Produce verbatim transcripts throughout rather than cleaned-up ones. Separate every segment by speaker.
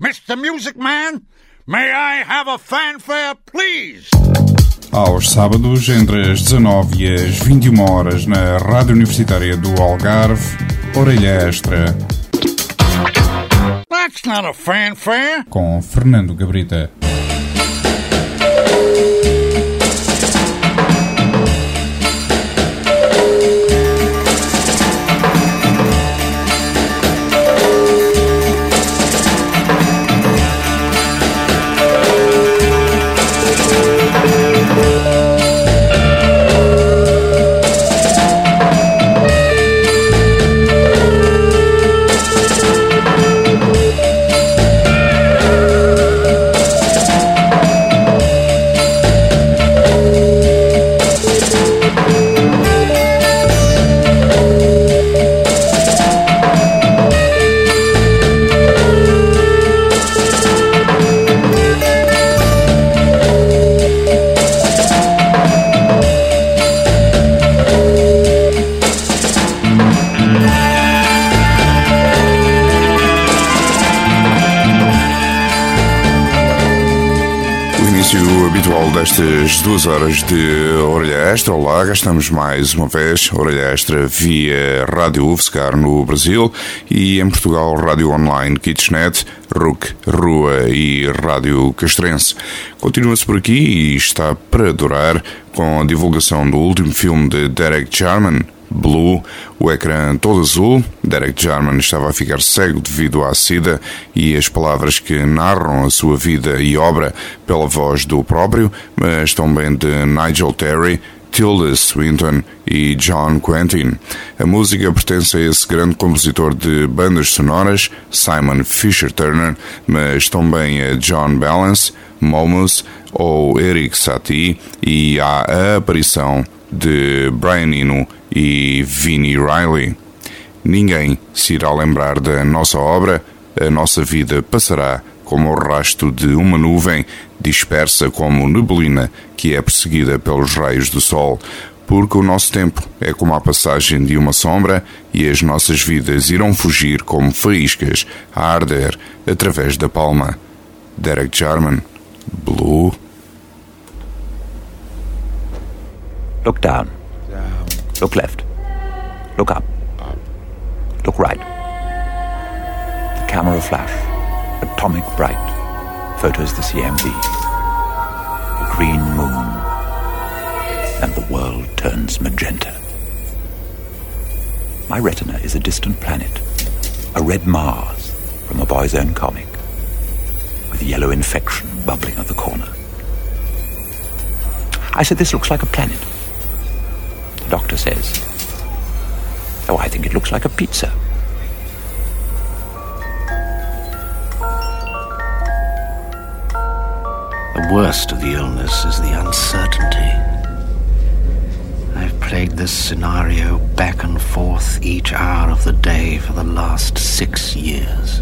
Speaker 1: Mister Music Man, may I have a fanfare, please?
Speaker 2: Aos sábados, entre as dezanove e as vinte e uma horas, na Rádio Universitária do Algarve, Orelha Extra.
Speaker 1: That's not a fanfare.
Speaker 2: Com Fernando Gabrita.
Speaker 3: Destas duas horas de Orelha Extra. Olá, cá estamos mais uma vez. Orelha Extra via Rádio U F S C ar no Brasil e em Portugal Rádio Online Kitchenet, R U C, Rua e Rádio Castrense. Continua-se por aqui e está para adorar com a divulgação do último filme de Derek Jarman, Blue, o ecrã todo azul. Derek Jarman estava a ficar cego devido à sida e as palavras que narram a sua vida e obra pela voz do próprio, mas também de Nigel Terry, Tilda Swinton e John Quentin. A música pertence a esse grande compositor de bandas sonoras, Simon Fisher-Turner, mas também a John Balance, Momus ou Eric Satie, e há a aparição de Brian Eno e Vini Riley. Ninguém se irá lembrar da nossa obra, a nossa vida passará como o rastro de uma nuvem dispersa como neblina que é perseguida pelos raios do sol, porque o nosso tempo é como a passagem de uma sombra e as nossas vidas irão fugir como faíscas a arder através da palma. Derek Jarman, Blue.
Speaker 4: Look down. Down. Look left. Look up. Up. Look right. The camera flash. Atomic bright. Photos the C M V. A green moon. And the world turns magenta. My retina is a distant planet. A red Mars from a boy's own comic. With yellow infection bubbling at the corner. I said, this looks like a planet. The doctor says, oh, I think it looks like a pizza.
Speaker 5: The worst of the illness is the uncertainty. I've played this scenario back and forth each hour of the day for the last six years.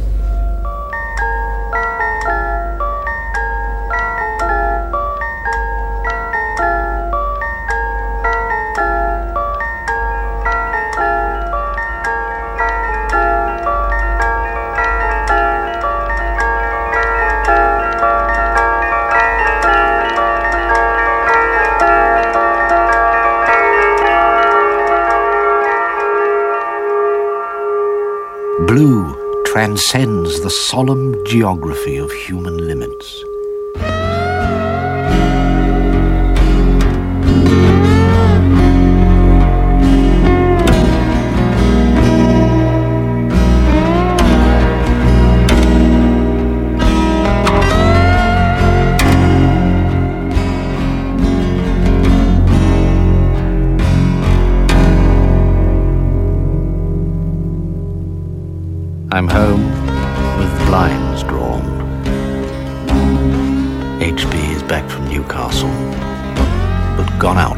Speaker 5: Blue transcends the solemn geography of human limits. I'm home with blinds drawn. H B is back from Newcastle, but gone out.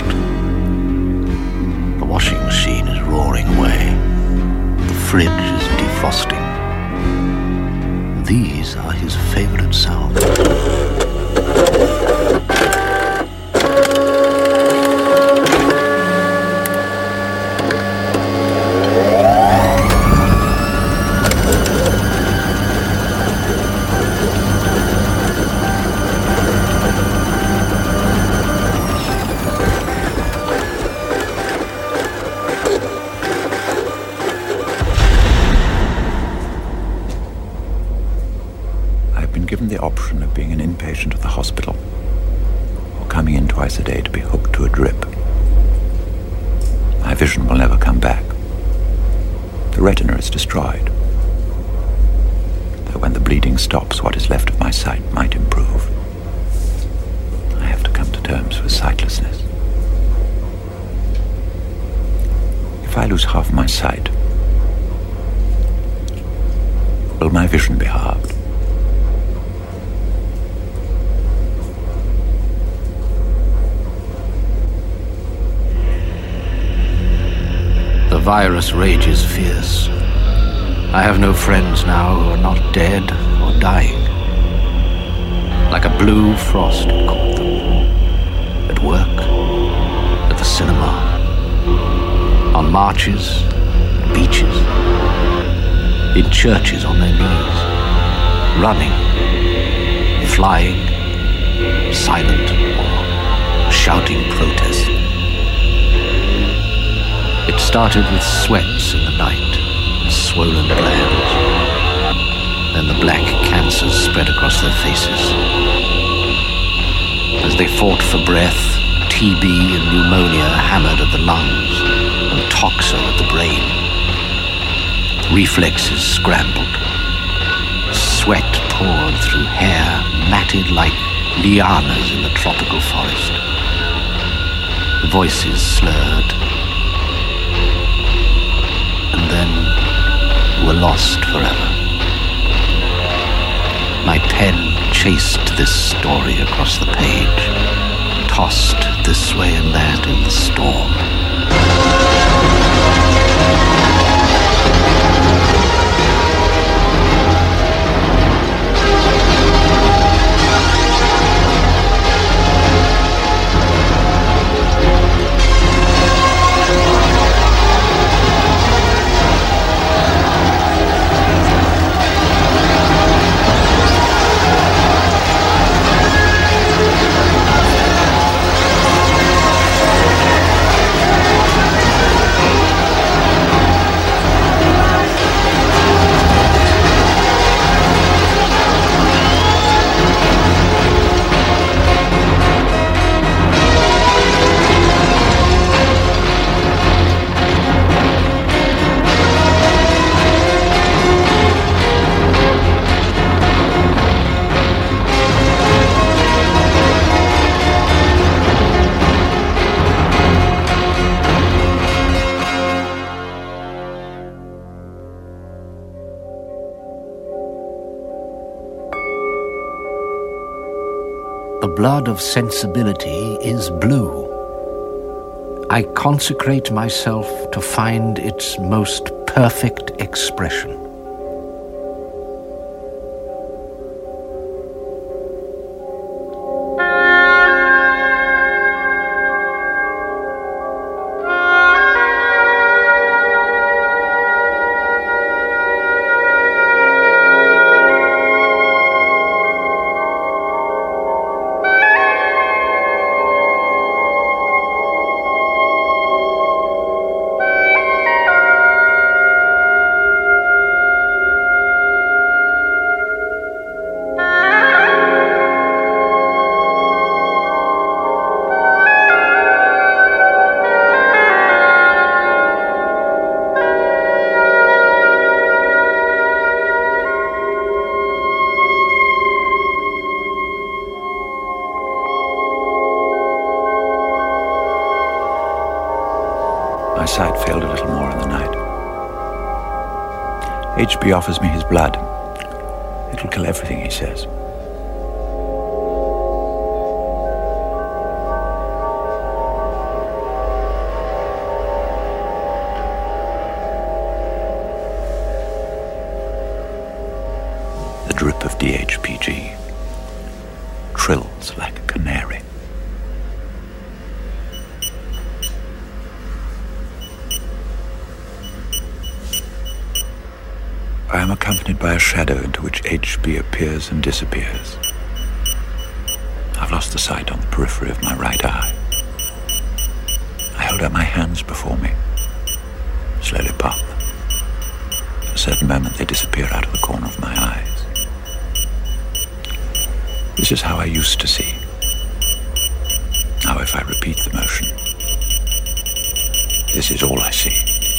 Speaker 5: The washing machine is roaring away. The fridge is defrosting. These are his favourite sounds.
Speaker 4: given the option of being an inpatient at the hospital or coming in twice a day to be hooked to a drip. My vision will never come back. The retina is destroyed. Though when the bleeding stops, what is left of my sight might improve. I have to come to terms with sightlessness. If I lose half my sight, will my vision be halved?
Speaker 5: The virus rages fierce. I have no friends now who are not dead or dying. Like a blue frost it caught them. At work, at the cinema, on marches, beaches, in churches on their knees, running, flying, silent or shouting protest. It started with sweats in the night and swollen glands. Then the black cancers spread across their faces. As they fought for breath, T B and pneumonia hammered at the lungs and toxo at the brain. Reflexes scrambled. Sweat poured through hair matted like lianas in the tropical forest. Voices slurred. And then were lost forever. My pen chased this story across the page, tossed this way and that in the storm. The blood of sensibility is blue. I consecrate myself to find its most perfect expression.
Speaker 4: My sight failed a little more in the night. H B offers me his blood. It'll kill everything, he says. The drip of D H P G trills like a canary. I am accompanied by a shadow into which H B appears and disappears. I've lost the sight on the periphery of my right eye. I hold out my hands before me, slowly pop. At a certain moment they disappear out of the corner of my eyes. This is how I used to see. Now if I repeat the motion, this is all I see.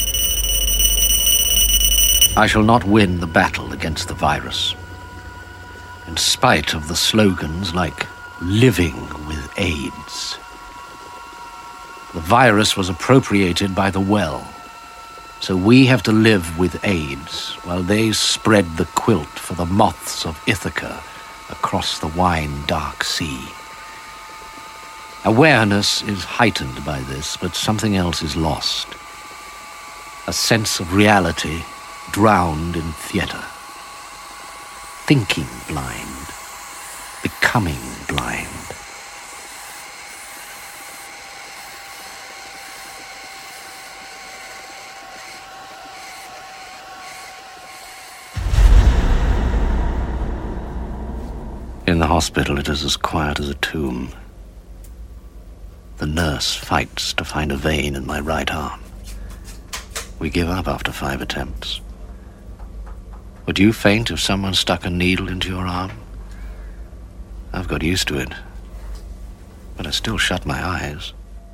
Speaker 5: I shall not win the battle against the virus. In spite of the slogans like living with AIDS. The virus was appropriated by the well. So we have to live with AIDS while they spread the quilt for the moths of Ithaca across the wine-dark sea. Awareness is heightened by this, but something else is lost. A sense of reality drowned in theater. Thinking blind, becoming blind. In the hospital, it is as quiet as a tomb. The nurse fights to find a vein in my right arm. We give up after five attempts. Would you faint if someone stuck a needle into your arm? I've got used to it, but I still shut my eyes.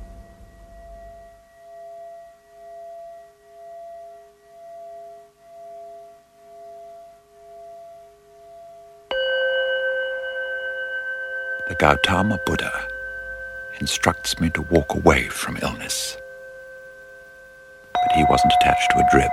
Speaker 4: The Gautama Buddha instructs me to walk away from illness. But he wasn't attached to a drip.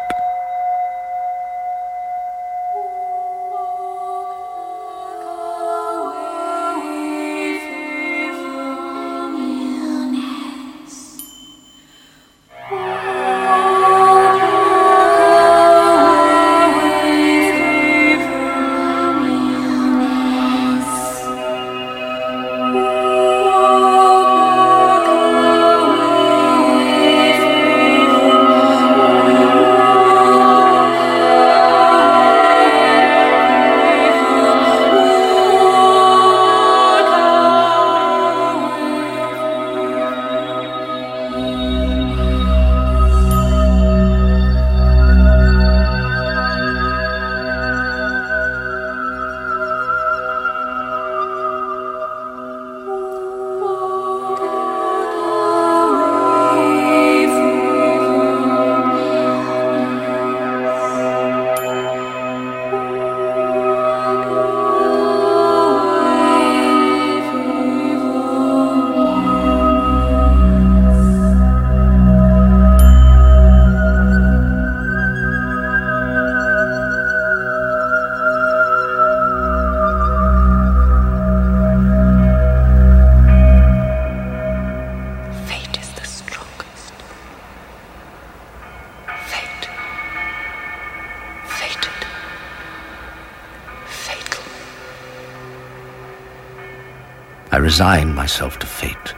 Speaker 5: I resign myself to fate.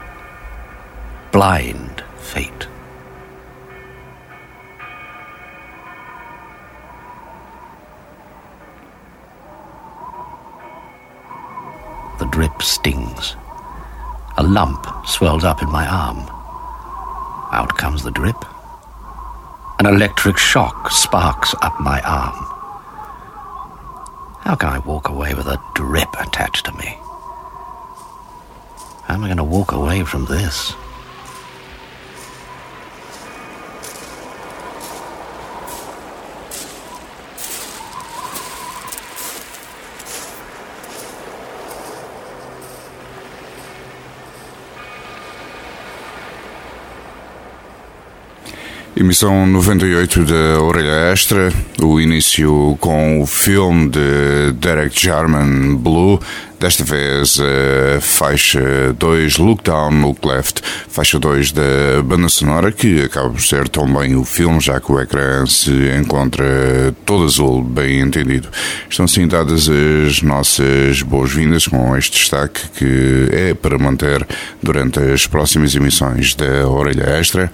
Speaker 5: Blind fate. The drip stings. A lump swells up in my arm. Out comes the drip. An electric shock sparks up my arm. How can I walk away with a drip attached to me? How am I going to walk away from this?
Speaker 3: Emissão noventa e oito da Orelha Extra, o início com o filme de Derek Jarman, Blue, desta vez a faixa dois, Look Down, Look Left, faixa dois da banda sonora, que acaba por ser também o filme, já que o ecrã se encontra todo azul, bem entendido. Estão assim dadas as nossas boas-vindas com este destaque que é para manter durante as próximas emissões da Orelha Extra.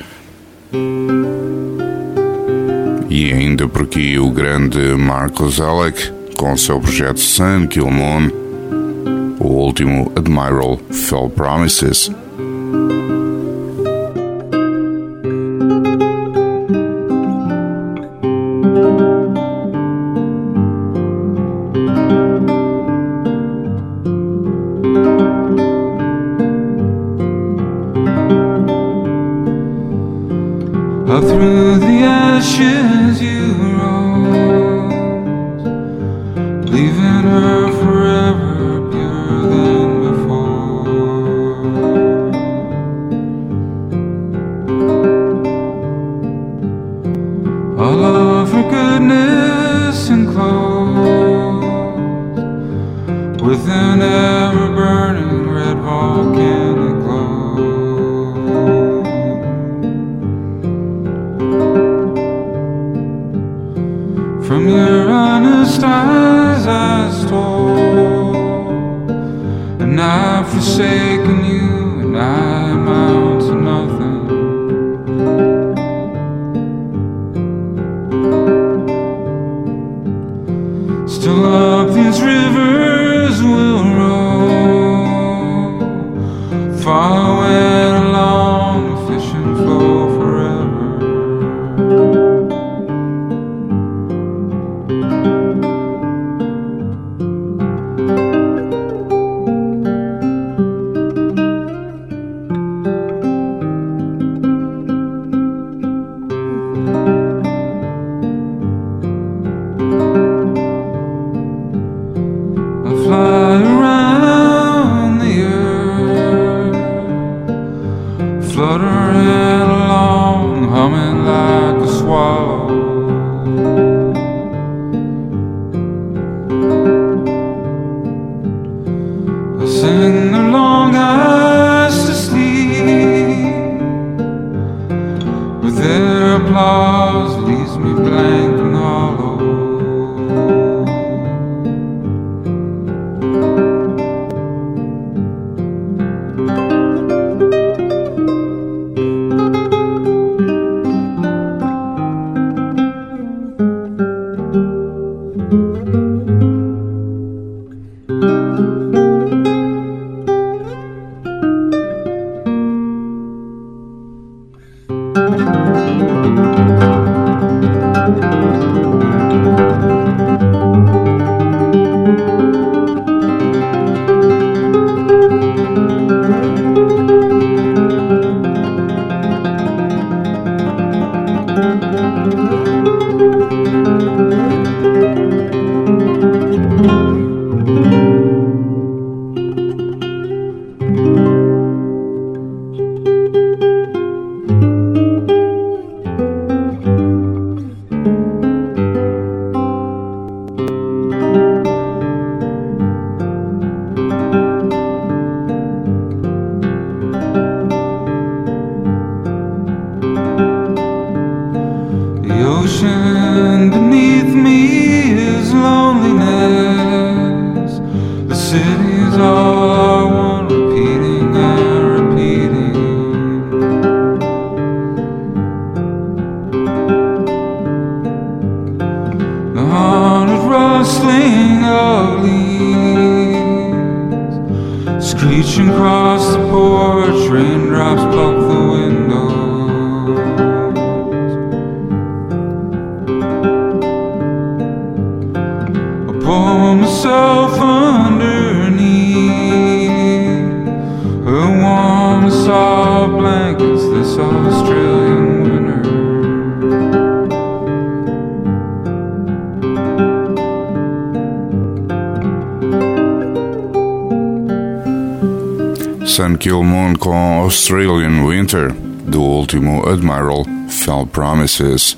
Speaker 3: E ainda por aqui o grande Marco Zalek com o seu projeto Sun Kill Moon, o último Admiral Fell Promises.
Speaker 6: Within ever burning red volcanic glow, from your honest eyes I stole, and I've forsaken you, and I amount to nothing. Still up these rivers will roll, far away along the fishing flow forever. Fly around the earth, fluttering along, humming like a swallow. I sing their long eyes to sleep, but their applause leaves me blank and hollow. The ocean beneath me is loneliness. The city's all I want, repeating and repeating. The haunted rustling of leaves, screeching across the porch, raindrops pluck the window. Pull myself underneath her warm soft blankets this Australian winter.
Speaker 3: Sun Kill Moon com Australian Winter, do último Admiral Fell Promises.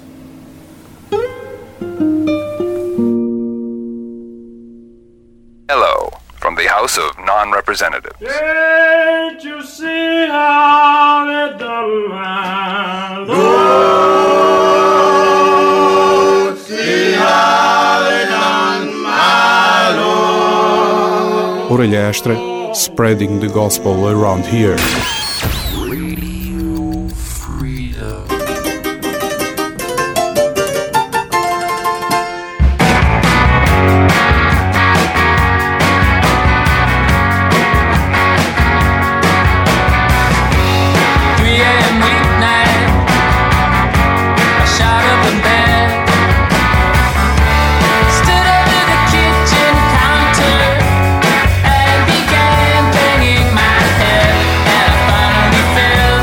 Speaker 7: Hello, from the House of Non-Representatives.
Speaker 8: Can't you see how they done my Lord? See how they done my Lord.
Speaker 2: Orelha Extra, spreading the gospel around here.
Speaker 9: Began banging my head, and I finally fell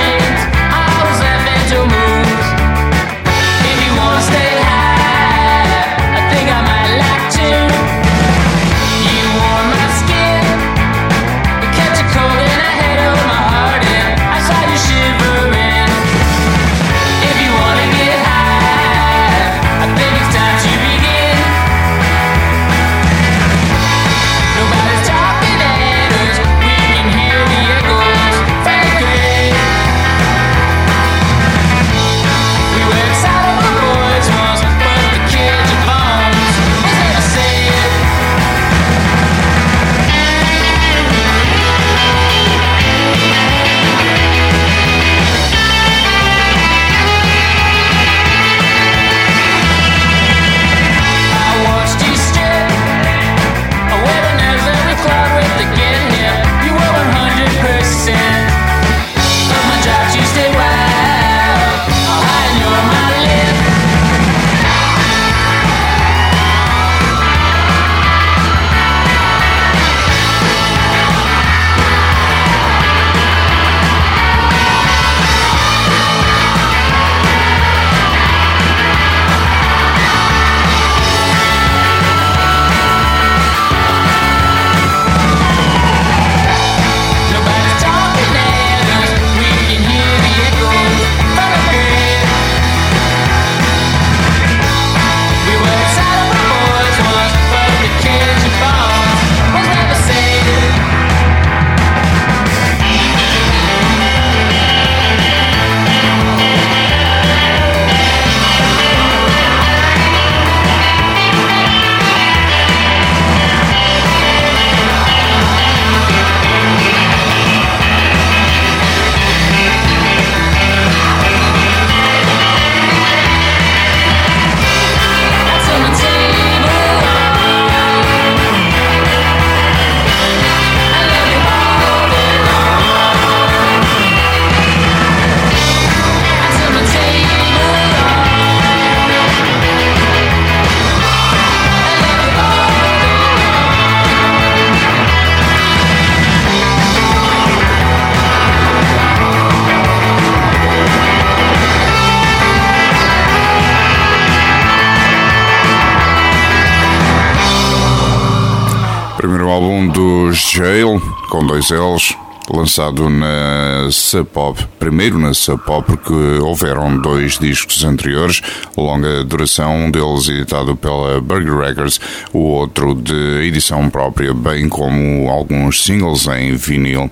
Speaker 3: Primeiro álbum dos Jail, com dois L's, lançado na Sub Pop. Primeiro na Sub Pop, porque houveram dois discos anteriores, longa duração, um deles editado pela Burger Records, o outro de edição própria, bem como alguns singles em vinil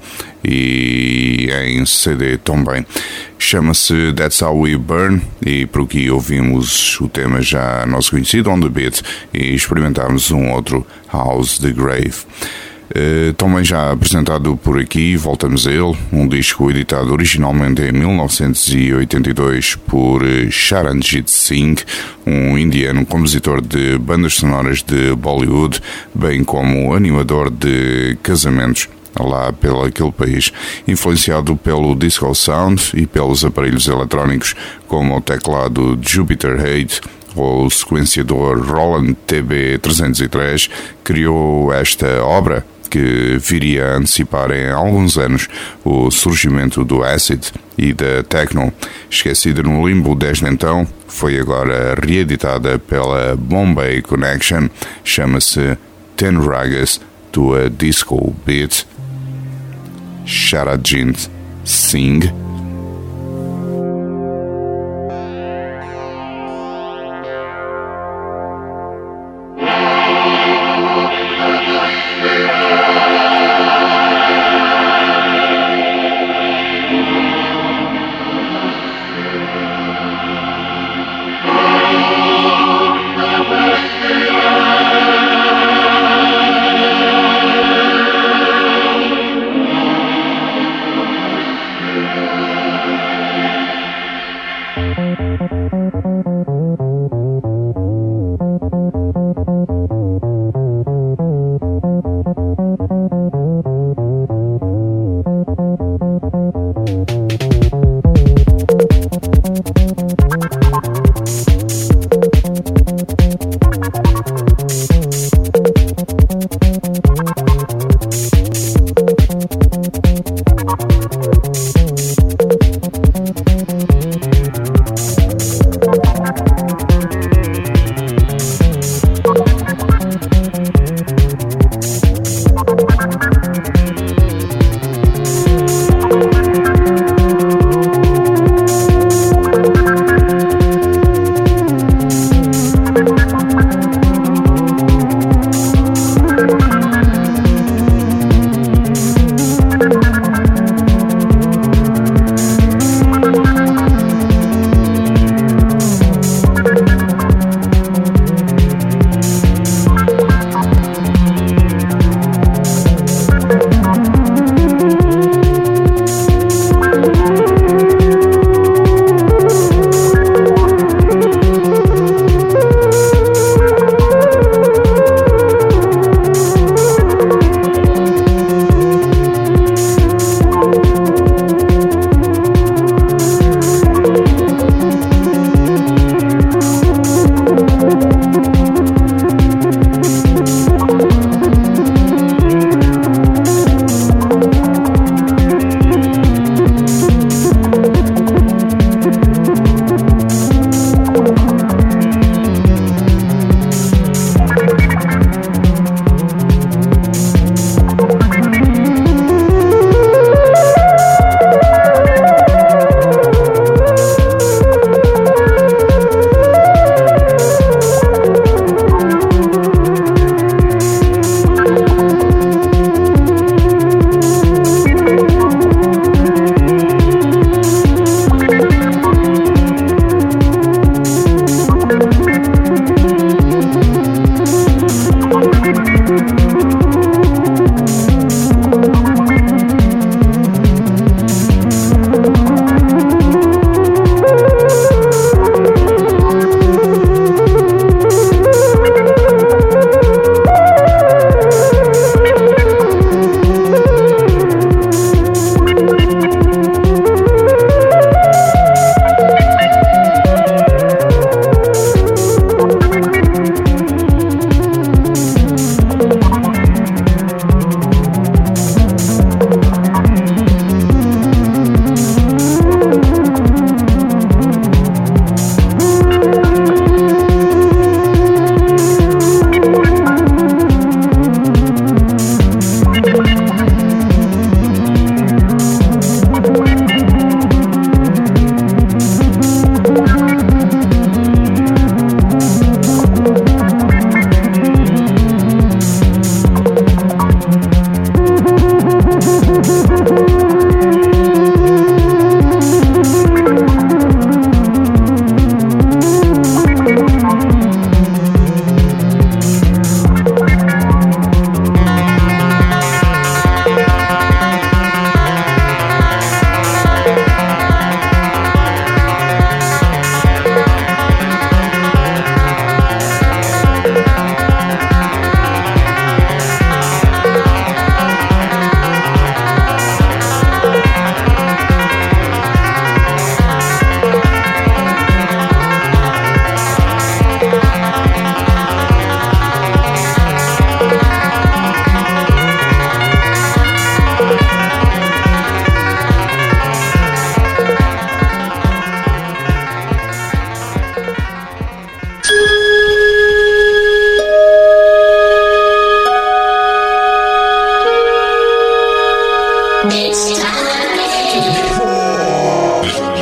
Speaker 3: e em C D também. Chama-se That's How We Burn e por aqui ouvimos o tema já nosso conhecido, On The Beat, e experimentámos um outro, House The Grave. Uh, também já apresentado por aqui, voltamos a ele, um disco editado originalmente em mil novecentos e oitenta e dois por Charanjit Singh, um indiano compositor de bandas sonoras de Bollywood, bem como animador de casamentos lá pelo aquele país, influenciado pelo disco sound e pelos aparelhos eletrónicos como o teclado Jupiter oito ou o sequenciador Roland T B trezentos e três, criou esta obra que viria a antecipar em alguns anos o surgimento do acid e da techno. Esquecida no limbo desde então, foi agora reeditada pela Bombay Connection, chama-se Ten Ragas to a Disco Beat. Charanjit Singh.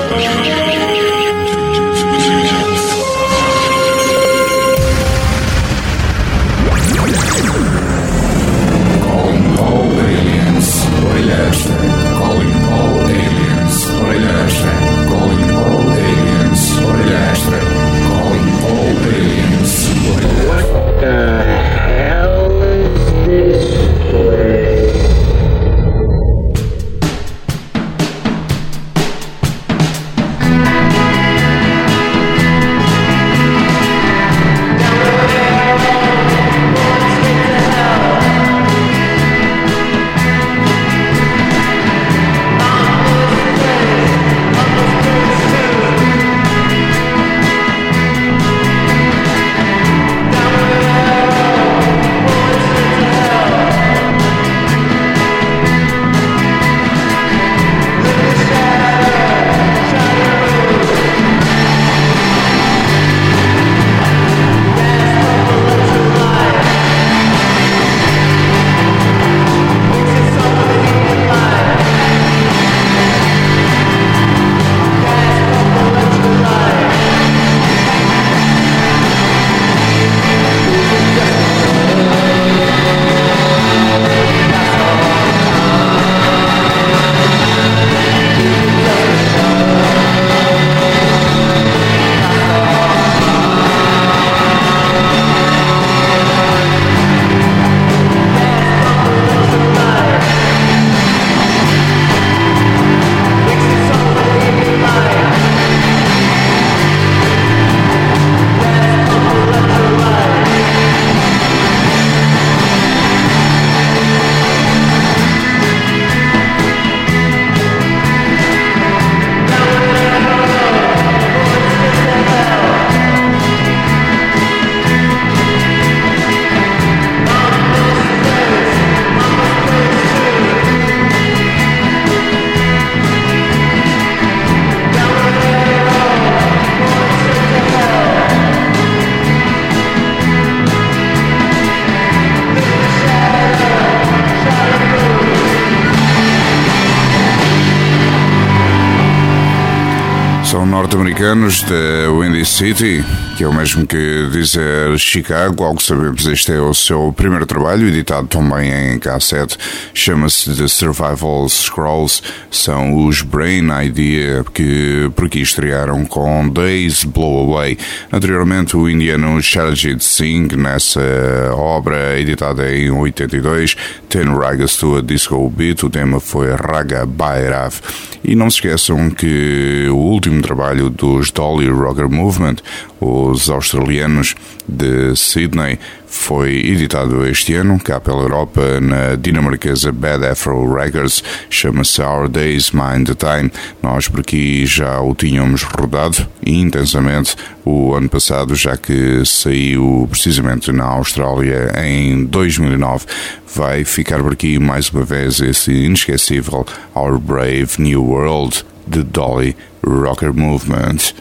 Speaker 3: Norte-americanos da Windy City, que é o mesmo que dizer Chicago. Ao que sabemos, este é o seu primeiro trabalho, editado também em cassete, chama-se The Survival Scrolls. São os Brain Idea, que por aqui estrearam com Days Blow Away. Anteriormente, o indiano Sharjit Singh, nessa obra editada em oitenta e dois, Ten Ragas to a Disco Beat. O tema foi Raga Bhairav. E não se esqueçam que o último trabalho dos Dolly Rocker Movement, os australianos de Sydney, foi editado este ano, cá pela Europa, na dinamarquesa Bad Afro Records. Chama-se Our Days Mind the Time. Nós por aqui já o tínhamos rodado intensamente o ano passado, já que saiu precisamente na Austrália em dois mil e nove. Vai ficar por aqui mais uma vez esse inesquecível Our Brave New World de Dolly Rocker Movement.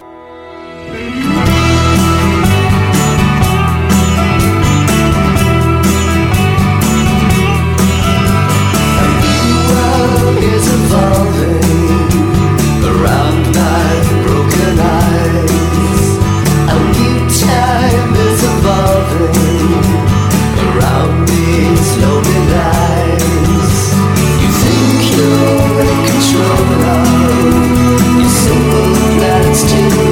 Speaker 9: Control of your simple plans to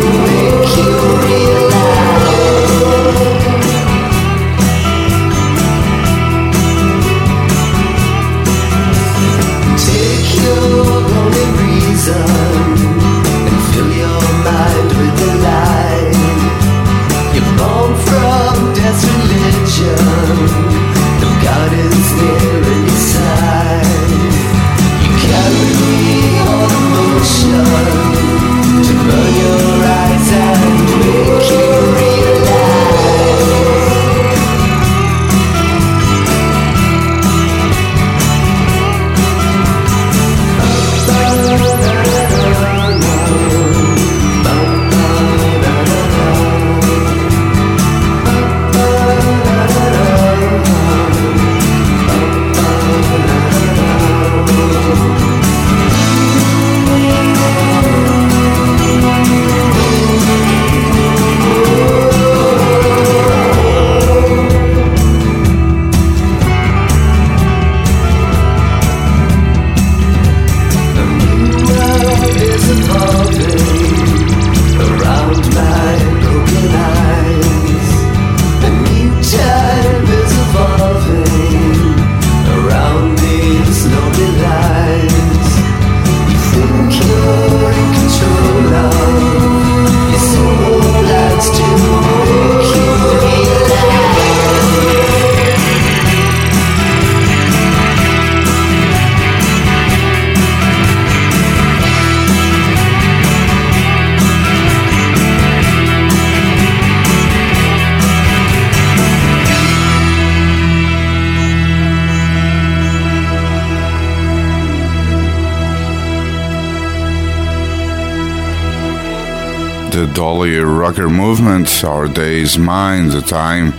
Speaker 3: The Dolly Rocker Movement, Our Days, Mine, The Time.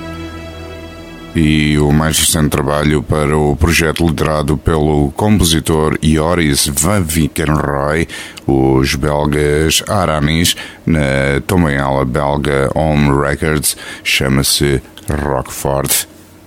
Speaker 3: E o mais recente trabalho para o projeto liderado pelo compositor Joris van Vikenroy, os belgas Aranis, na também ela belga Home Records, chama-se Rockford.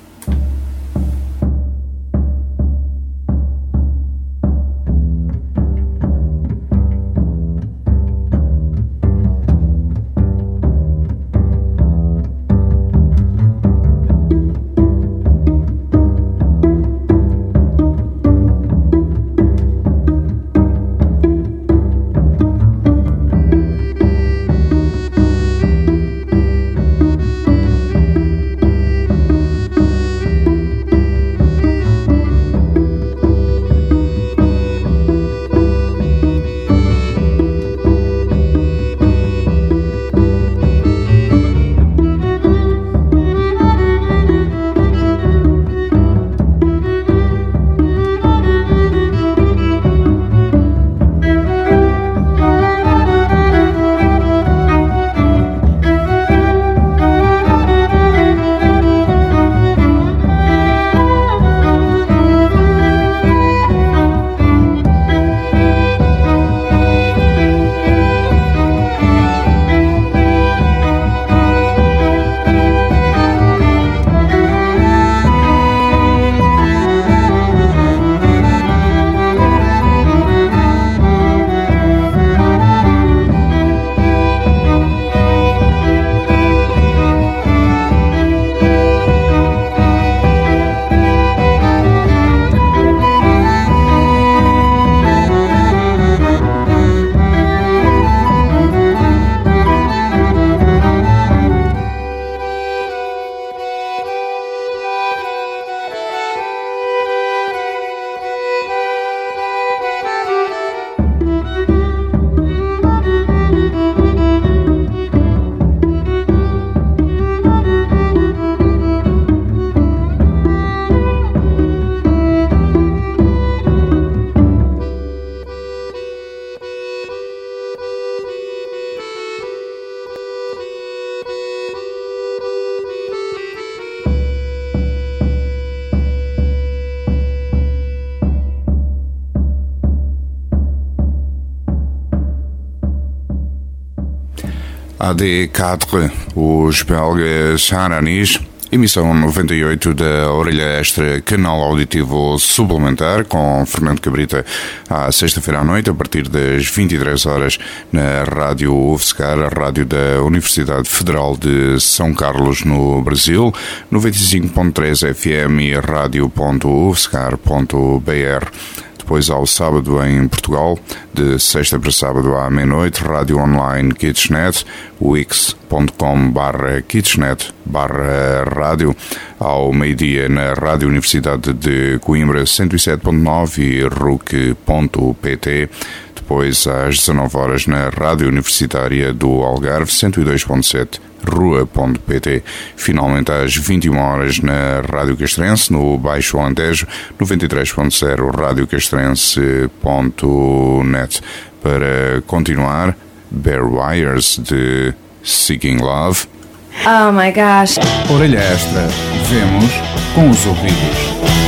Speaker 3: A D quatro, os belgas Aranis, emissão noventa e oito da Orelha Extra, canal auditivo suplementar, com Fernando Cabrita, à sexta-feira à noite, a partir das vinte e três horas, na Rádio U F S C A R, a rádio da Universidade Federal de São Carlos, no Brasil, noventa e cinco ponto três F M e rádio ponto u f s c a r ponto b r. Depois ao sábado em Portugal, de sexta para sábado à meia-noite, rádio online Kitchenet, wix ponto com barra kitchenet barra rádio, ao meio-dia na Rádio Universidade de Coimbra cento e sete ponto nove e r u c ponto p t, depois às dezanove horas na Rádio Universitária do Algarve cento e dois ponto sete rua ponto p t, finalmente às vinte e uma horas na Rádio Castrense, no Baixo Alentejo, noventa e três ponto zero rádio castrense ponto net. Para continuar, Bare Wires de Seeking Love.
Speaker 9: Oh my gosh.
Speaker 2: Orelha Extra, vemos com os ouvidos.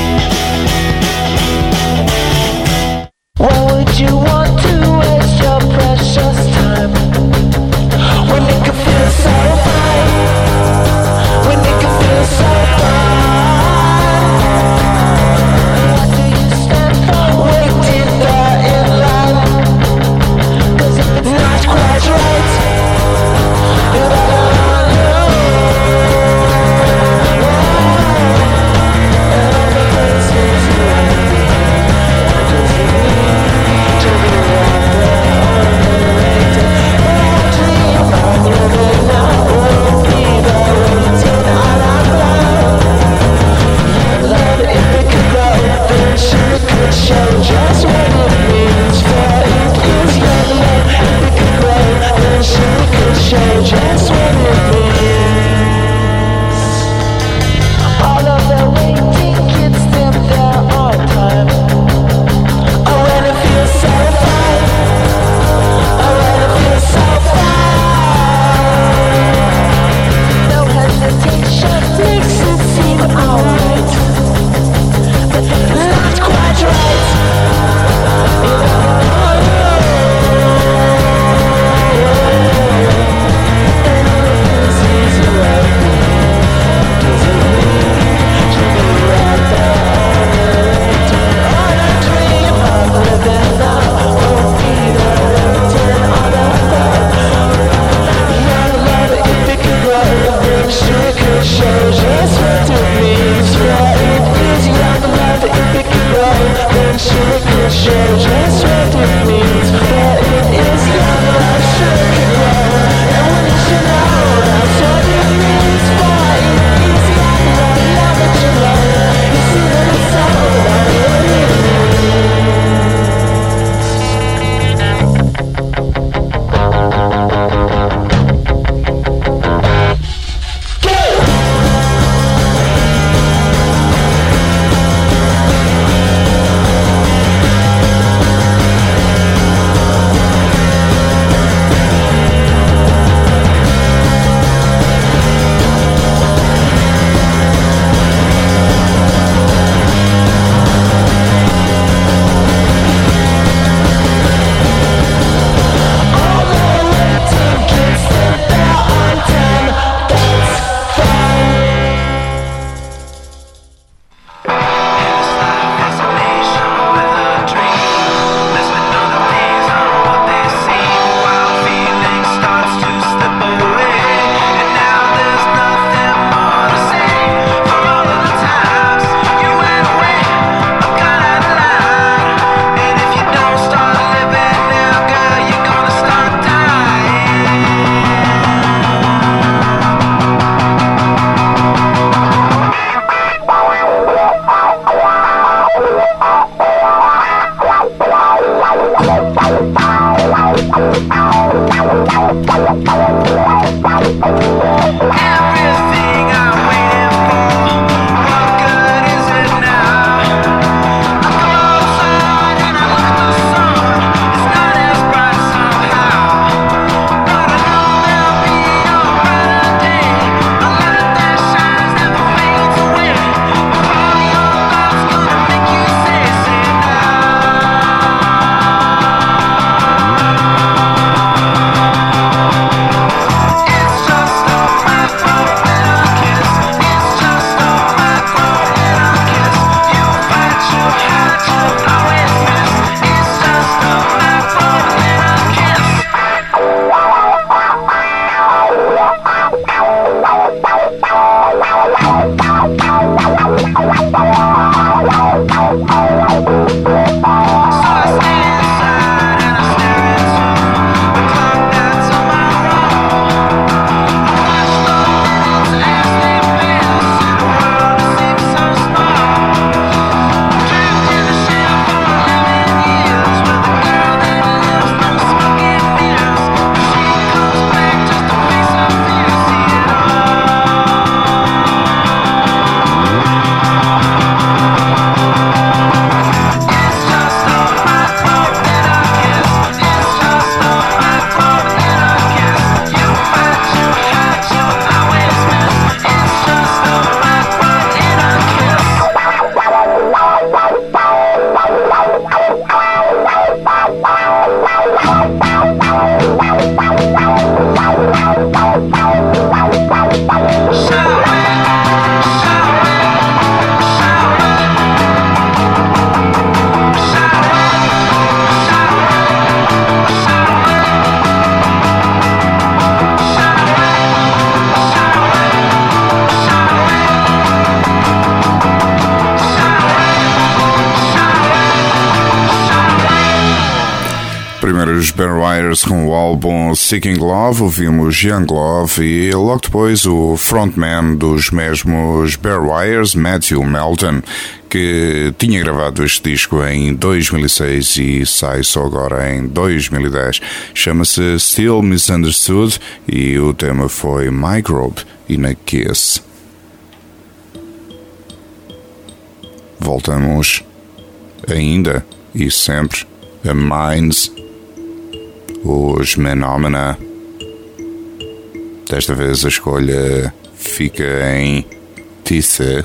Speaker 10: Why would you want to waste your precious time when it could feel so fine? When it could feel so fine? What do you stand for? Waiting there in line. 'Cause if it's not quite right, you better run.
Speaker 3: Os Barewires com o álbum Seeking Love, ouvimos Young Love e logo depois o frontman dos mesmos Barewires, Matthew Melton, que tinha gravado este disco em dois mil e seis e sai só agora em dois mil e dez. Chama-se Still Misunderstood e o tema foi Microbe e na Kiss. Voltamos ainda e sempre a Minds, os Menomina. Desta vez a escolha fica em Tisse.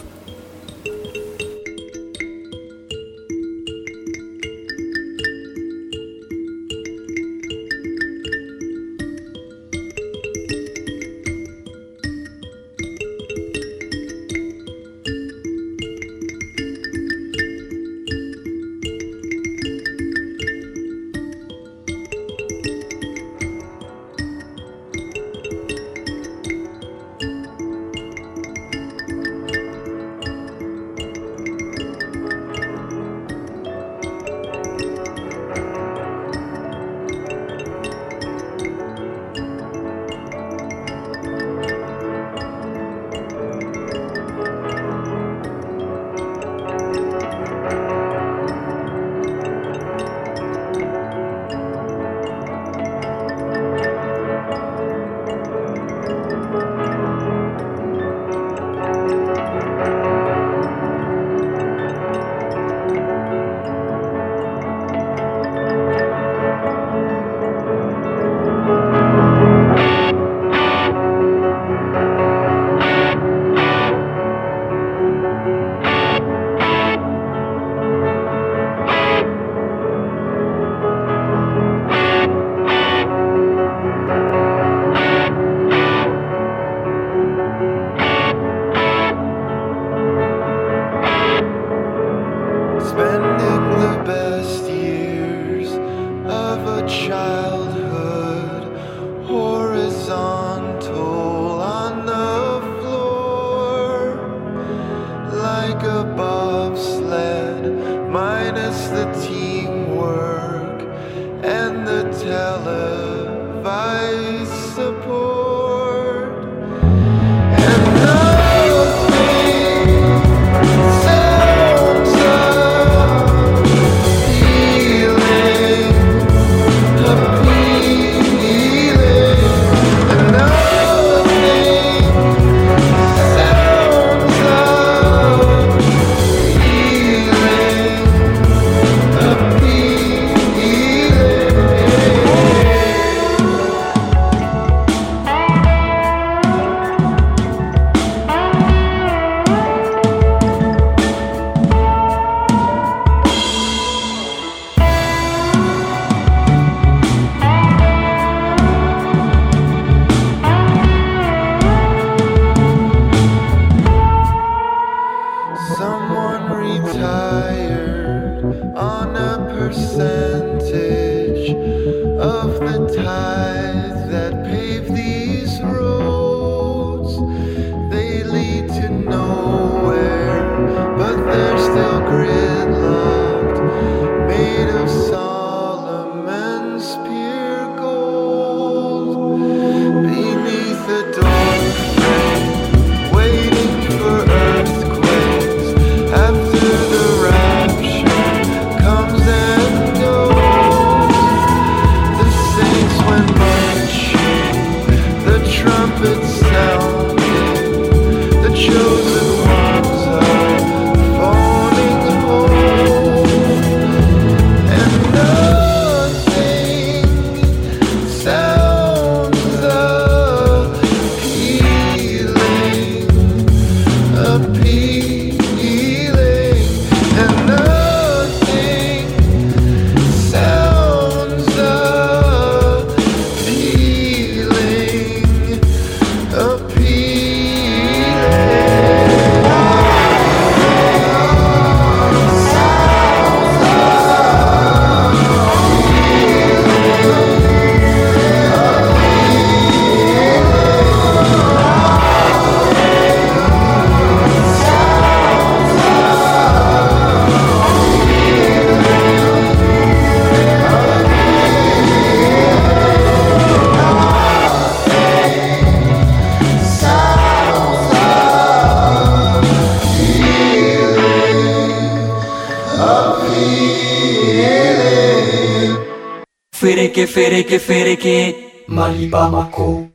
Speaker 10: Peace.
Speaker 11: Fereke, fereke, fereke, Mali Bamako.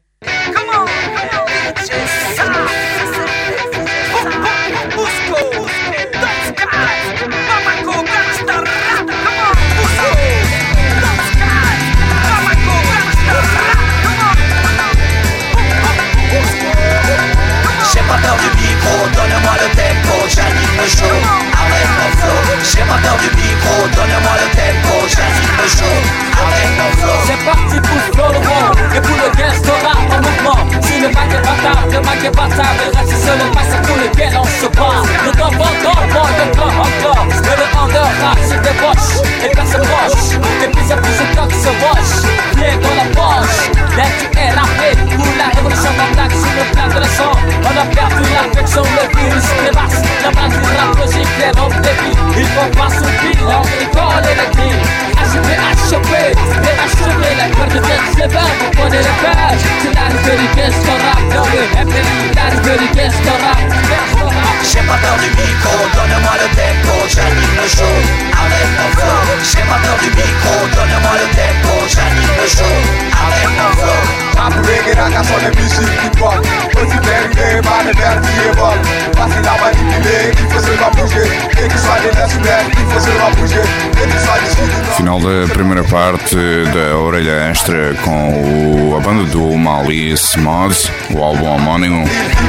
Speaker 10: J'ai pas peur du micro, donne-moi le tempo, j'anime le show avec mon flow. J'ai pas peur du micro, donne-moi le tempo, j'anime le show avec mon flow.
Speaker 11: C'est parti pour flow le monde et pour le gangsta rap en mouvement. Si le mic est bâtard, le mic est bâtard, le reste c'est le mic c'est pour lequel on se bat. Le temps va encore, moi de corps encore. Mais le under rap se débauche et quand c'est proche, et puis c'est plus le temps qui se moche. Pied dans la poche, dès que tu es rappé pour la révolution d'attaque sur le plan de la sang. On a perdu l'affection, le virus débarque. La base du rap logique, les robes débit. Ils font pas sous le fil, on rigole et les kills. H P H P, les H P, les cœurs de tête, les verres, vous prenez les pages. C'est l'arrivée du gangsta rap, dans le M P I, l'arrivée du gangsta rap, gangsta rap.
Speaker 10: J'ai pas peur du micro, donne-moi le tempo, j'anime le show avec mon flow. J'ai pas peur du micro, donne-moi le tempo, j'anime le show avec mon flow.
Speaker 12: I'm reggae, I got some music qui pop. Petit bébé, mal de verre qui évolue. Facile à manipuler, il faut seulement bouger. Et que soit des nationales, il faut seulement bouger. Et que soit des styles.
Speaker 3: Final da primeira parte da Orelha Extra com o, a banda do Malice Mods, o álbum homónimo.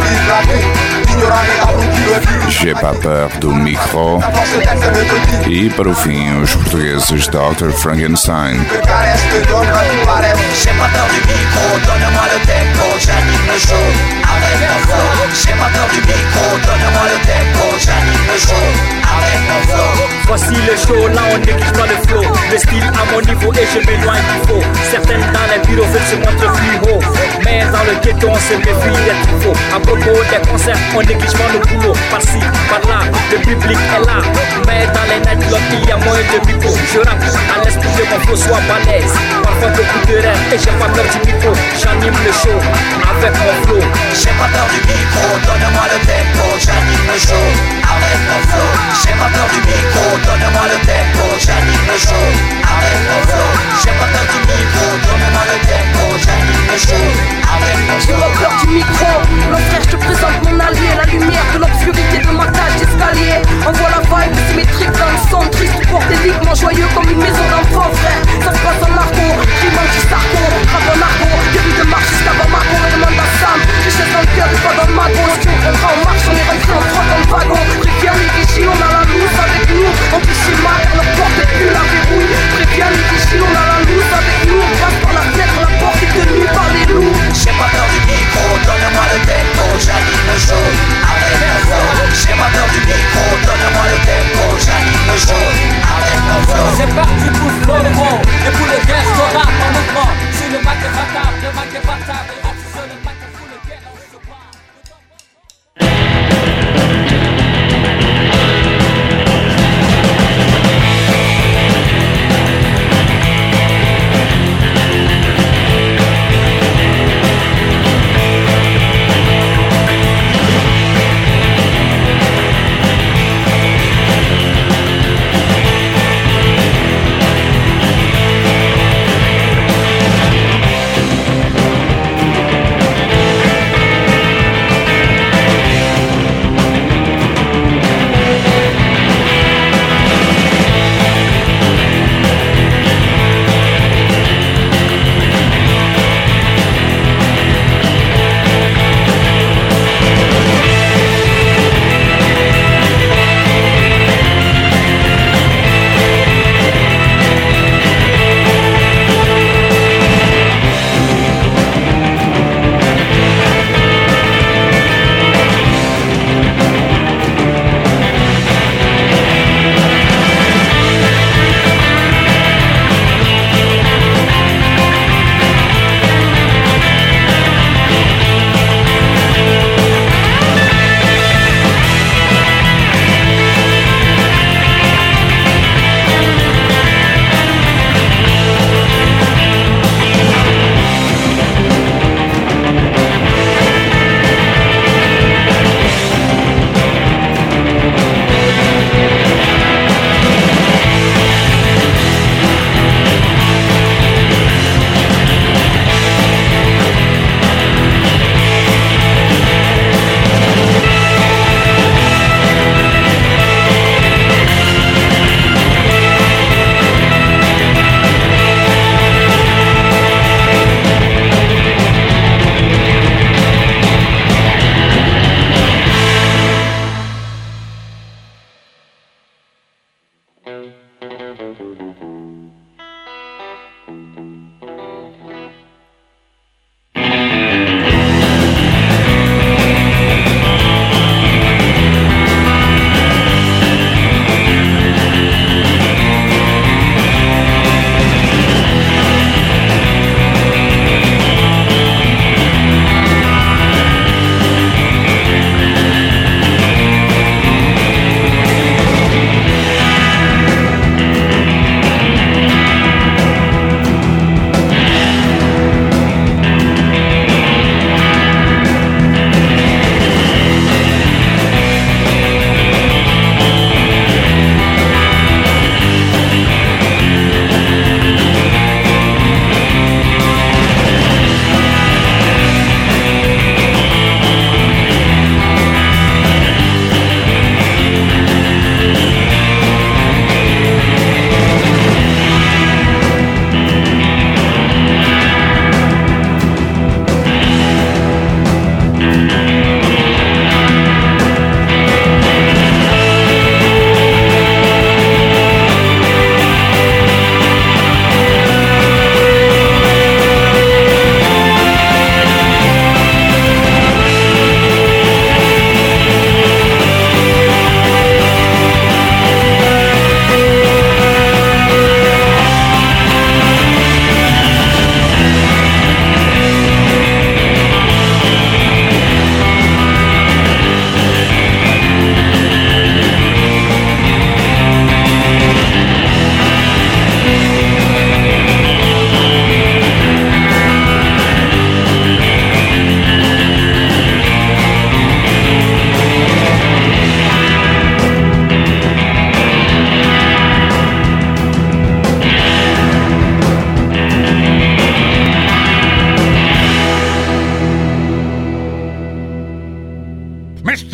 Speaker 3: J'ai pas peur do micro. E para o fim, os portugueses doutor Frankenstein.
Speaker 10: J'ai pas peur du micro, donne-moi le tempo, j'anime le show avec mon flow. J'ai pas peur du micro, donne-moi le tempo, j'anime le show avec mon flow.
Speaker 13: Voici le show, là on néglige pas le flow. Le style à mon niveau et je m'éloigne du faux. Certaines dans les bureaux veulent se montrer plus haut, mais dans le ghetto on se méfie d'être faux. À propos des concerts, on néglige pas le boulot. Par-ci, par-là, le public est là, mais dans les nightclubs il y a moins de micro. Je rappe à l'esprit que mon flow soit balèze. Parfois beaucoup de rêves et j'ai pas peur du micro. J'anime le show avec mon flow.
Speaker 10: J'ai pas peur du micro, donne-moi le tempo, j'anime le show avec mon flow. J'ai pas peur du micro, donne-moi le tempo, j'anime le show avec mon flow. J'ai pas peur du micro, donne-moi le tempo, j'anime le show avec mon flow.
Speaker 14: J'ai pas peur du micro, mon frère je te présente mon allié. La lumière de l'obscurité de ma cage d'escalier. Envoie la vibe symétrique dans le son triste, bordéliquement joyeux comme une maison d'enfant frère. Ça se passe en argot, qui mange du sarco, rap en argot, début de marche jusqu'à Bamako et demande à Sam. Richesse dans le cœur, pas dans le magot. Si on rentre en marche, on est rentré en trois dans le wagon. Préviens les vigiles, on a la loose avec nous. On touche le mal, on porte plus la verrouille. Préviens les vigiles, on a la loose avec nous. On passe par la fenêtre, la porte est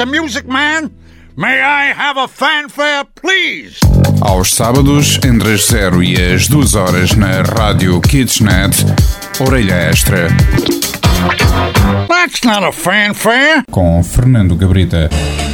Speaker 1: the music, man? May I have a fanfare, please?
Speaker 2: Aos sábados, entre as zero e as duas horas na Rádio Kidsnet, Orelha Extra.
Speaker 1: That's not a fanfare.
Speaker 2: Com Fernando Gabrita.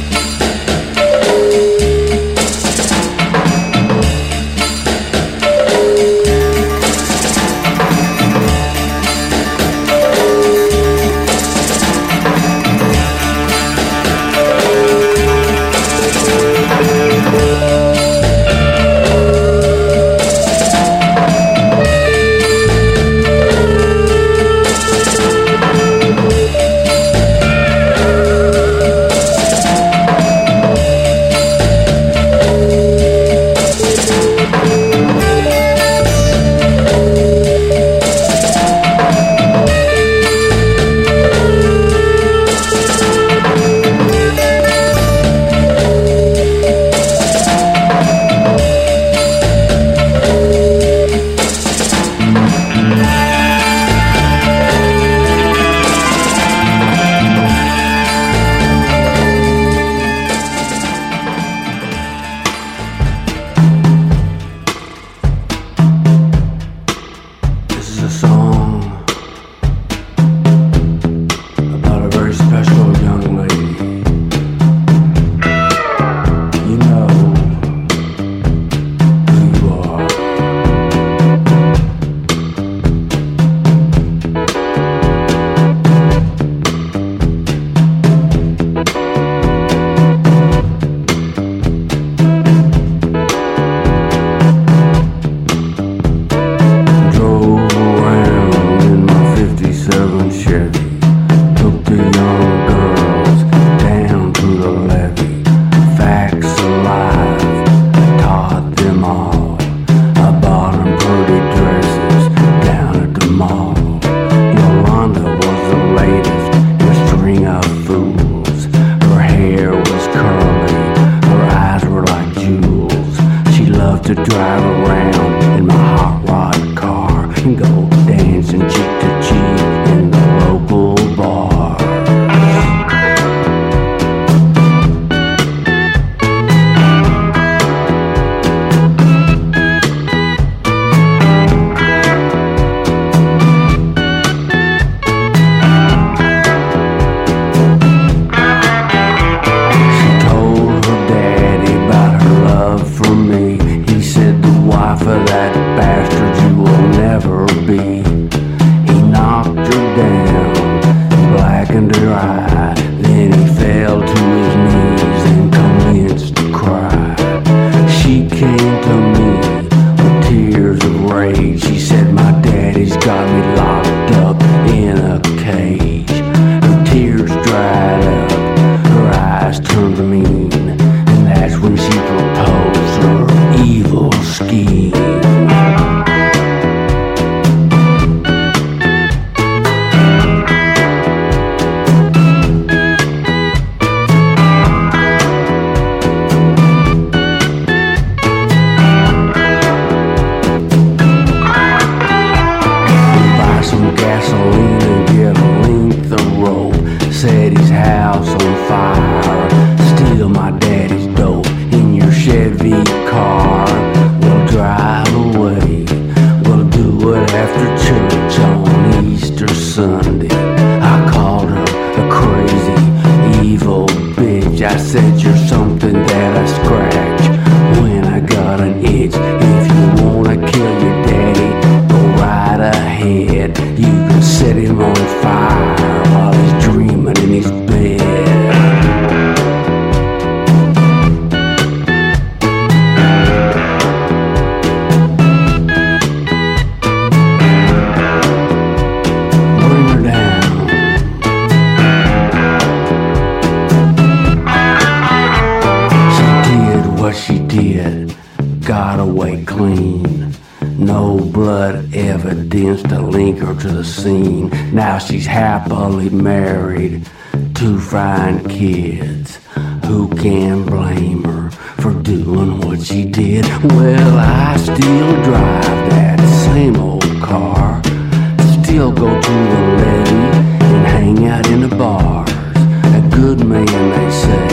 Speaker 15: To the scene. Now she's happily married, two fine kids. Who can blame her for doing what she did? Well, I still drive that same old car, still go to the levee and hang out in the bars. A good man, they say,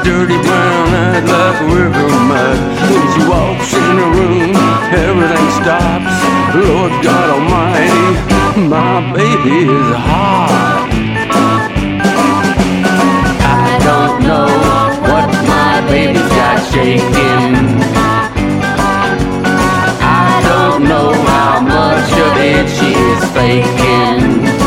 Speaker 15: dirty brown eyes like river mud. When she walks in a room, everything stops. Lord God Almighty, my baby is hot. I don't know what my baby's got shaking. I don't know how much of it she is faking.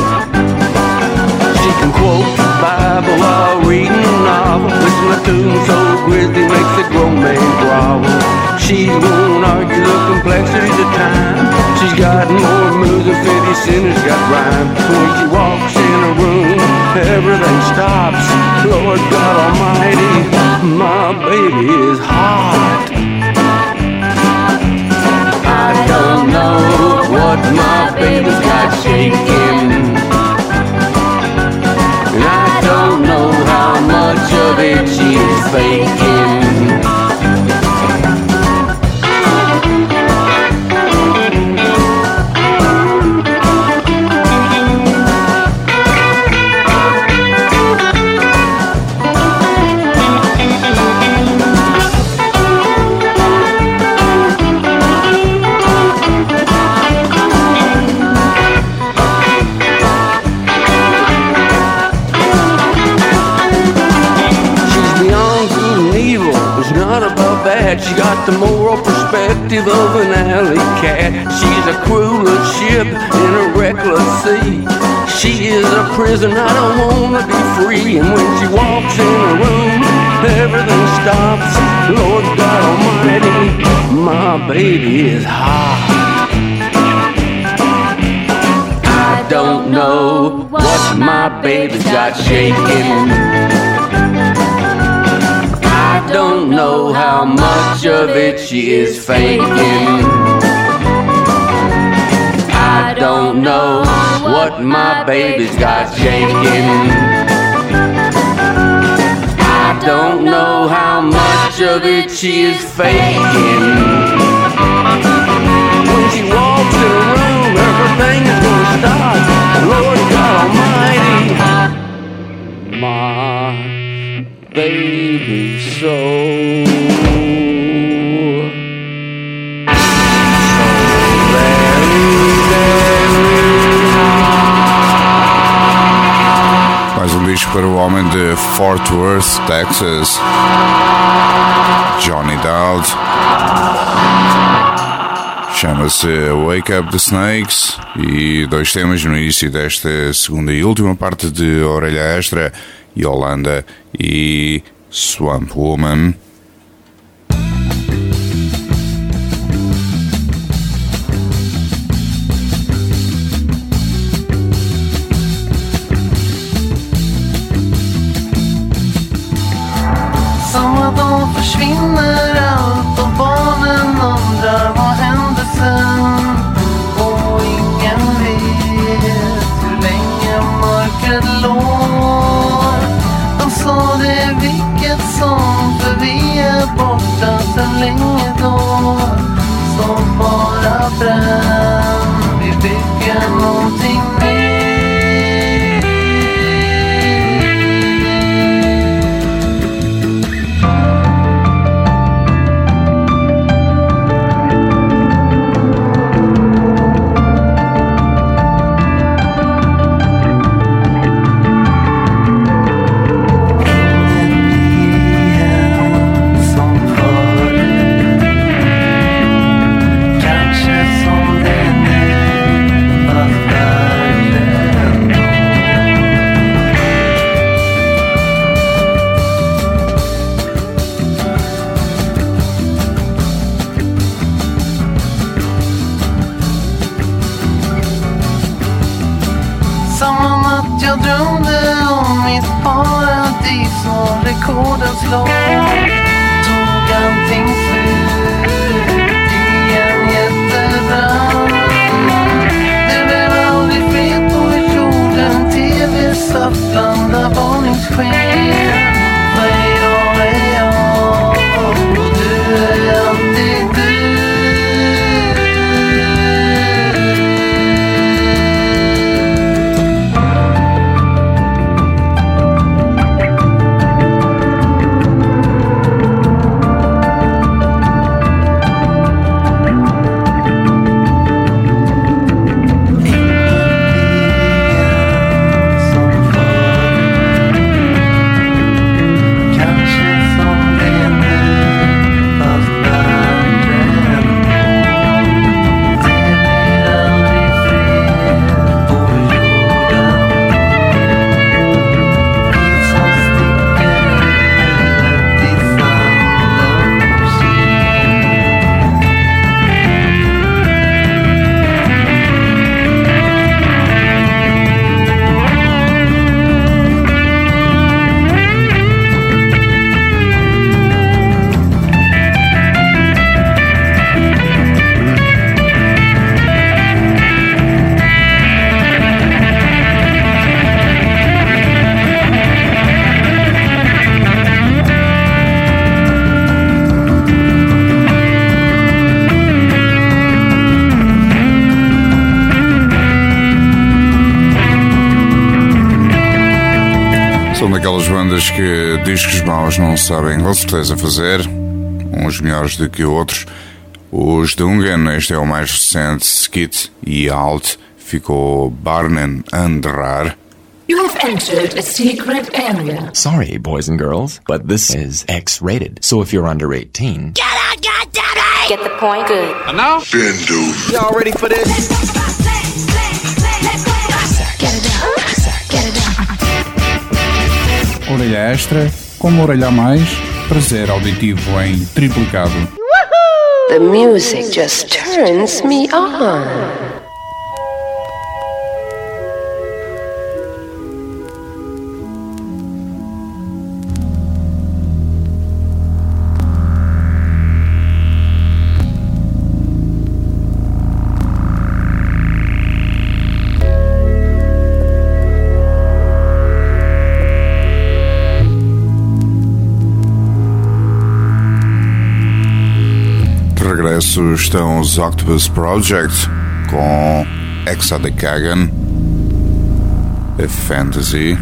Speaker 15: She can quote the Bible while reading a novel, whistling a tune so grizzly makes a grown man grovel. She won't argue the complexities of time. She's got more moves than fifty sinners got rhyme. When she walks in a room, everything stops. Lord God Almighty, my baby is hot. I don't know what my baby's got shaking. And I don't know how much of it she is faking. She got the moral perspective of an alley cat. She's a cruel ship in a reckless sea. She is a prison, I don't wanna be free. And when she walks in a room, everything stops. Lord God Almighty, my baby is hot. I don't know what my baby's got shaking. I don't know how much of it she is faking. I don't know what my baby's got shaking. I don't know how much of it she is faking. When she walks in a room, everything is gonna stop. Lord God Almighty, my baby so, so very, very hot.
Speaker 3: Mais um disco para o homem de Fort Worth, Texas, Johnny Dowd. Chama-se Wake Up the Snakes e dois temas no início desta segunda e última parte de Orelha Extra, Yolanda e Swamp Woman.
Speaker 10: Samma dag försvinner allt och barnen undrar vad hände sen. Och ingen vet hur länge mörkret låg. De sa det vilket som, för vi är borta så länge då. Som bara brann, vi bygger någonting mer. Rekorden slår, tog allting slut i en jättebrand. Det blev aldrig fred på jorden, tv satt bland varningssken. För idag är jag och du är alltid du.
Speaker 3: daquelas bandas que discos maus não sabem com certeza fazer, uns melhores do que outros. Os Dungan, este é o mais recente, Skit e Alt, ficou Barnen Andrar.
Speaker 16: You have entered a secret area.
Speaker 17: Sorry, boys and girls, but this is X-rated. So if you're under eighteen...
Speaker 16: Get out, God damn it! Get the point? Good.
Speaker 8: And now? Bindu.
Speaker 17: Y'all ready for this?
Speaker 16: Get it down. Get it down.
Speaker 2: Orelha extra, como orelha a mais, prazer auditivo em triplicado.
Speaker 9: The music just turns me on.
Speaker 3: Regresso estão os Octopus Project com Exadekagan, A Fantasy.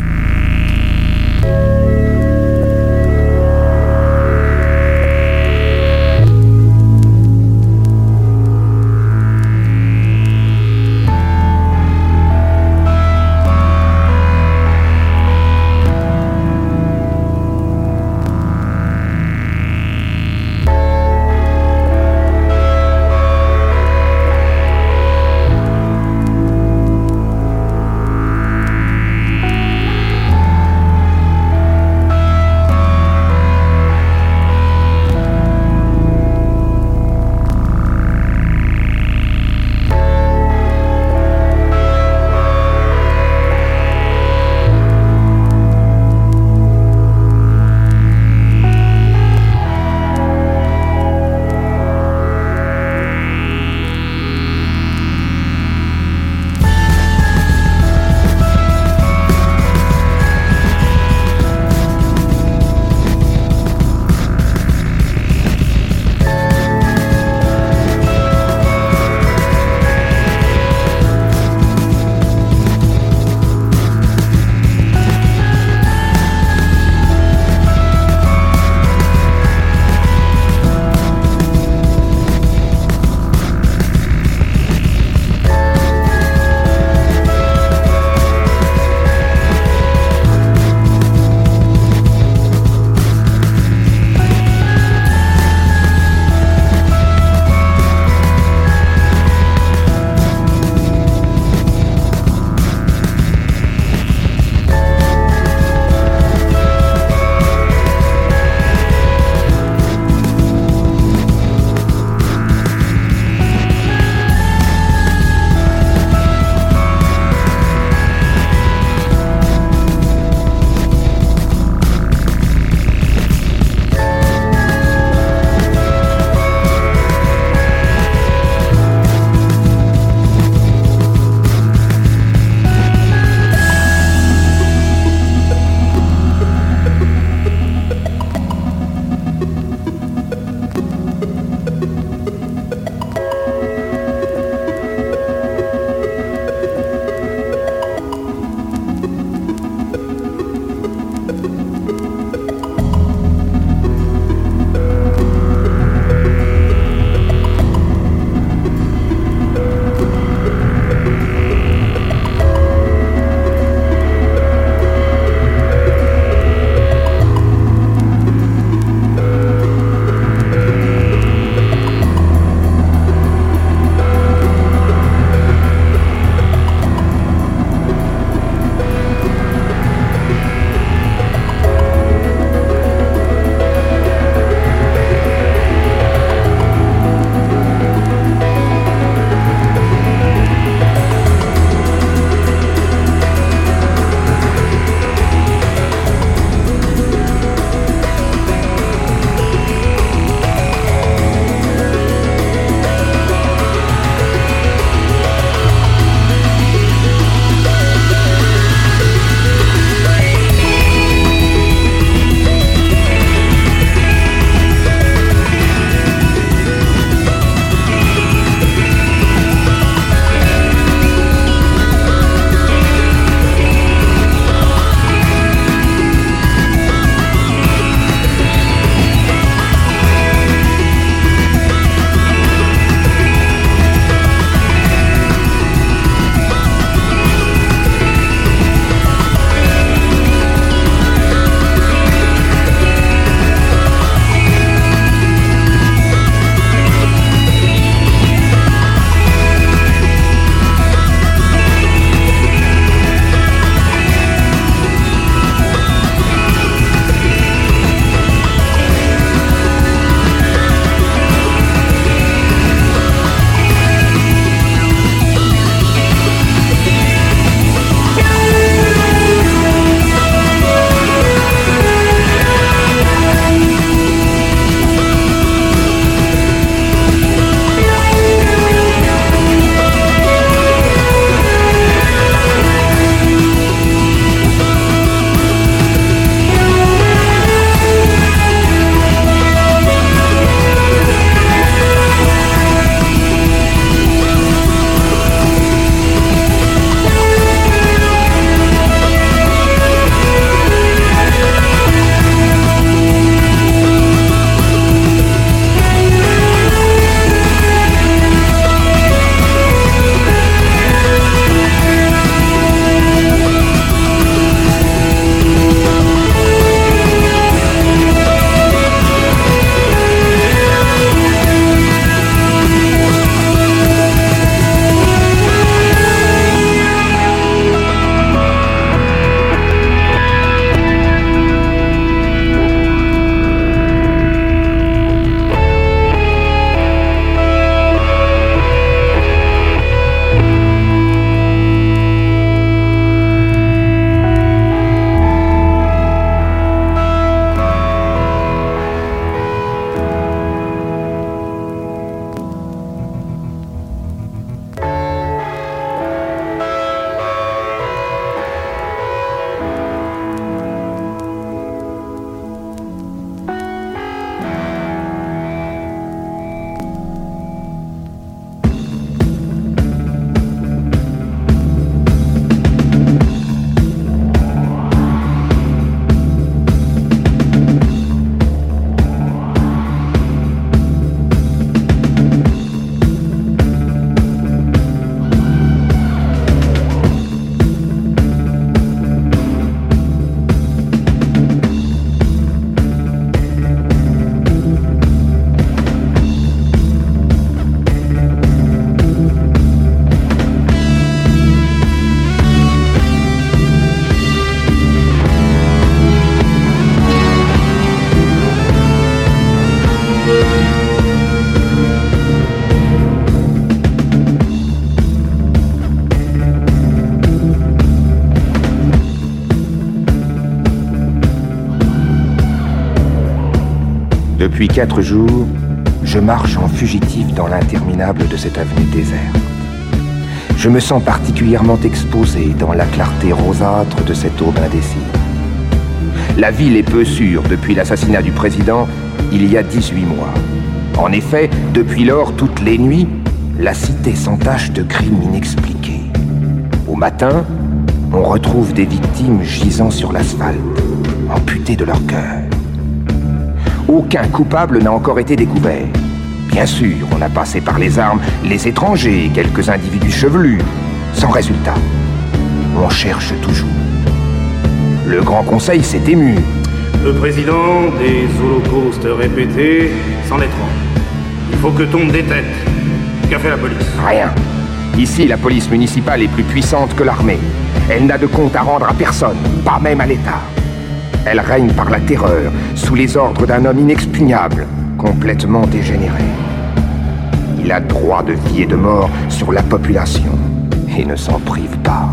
Speaker 18: Depuis quatre jours, je marche en fugitif dans l'interminable de cette avenue déserte. Je me sens particulièrement exposé dans la clarté rosâtre de cette aube indécise. La ville est peu sûre depuis l'assassinat du président il y a dix-huit mois. En effet, depuis lors, toutes les nuits, la cité s'entache de crimes inexpliqués. Au matin, on retrouve des victimes gisant sur l'asphalte, amputées de leur cœur. Aucun coupable n'a encore été découvert. Bien sûr, on a passé par les armes les étrangers et quelques individus chevelus, sans résultat. On cherche toujours. Le Grand Conseil s'est ému.
Speaker 19: Le président, des holocaustes répétés, s'en est trompé. Il faut que tombent des têtes. Qu'a fait la police?
Speaker 18: Rien. Ici, la police municipale est plus puissante que l'armée. Elle n'a de compte à rendre à personne, pas même à l'État. Elle règne par la terreur, sous les ordres d'un homme inexpugnable, complètement dégénéré. Il a droit de vie et de mort sur la population, et ne s'en prive pas.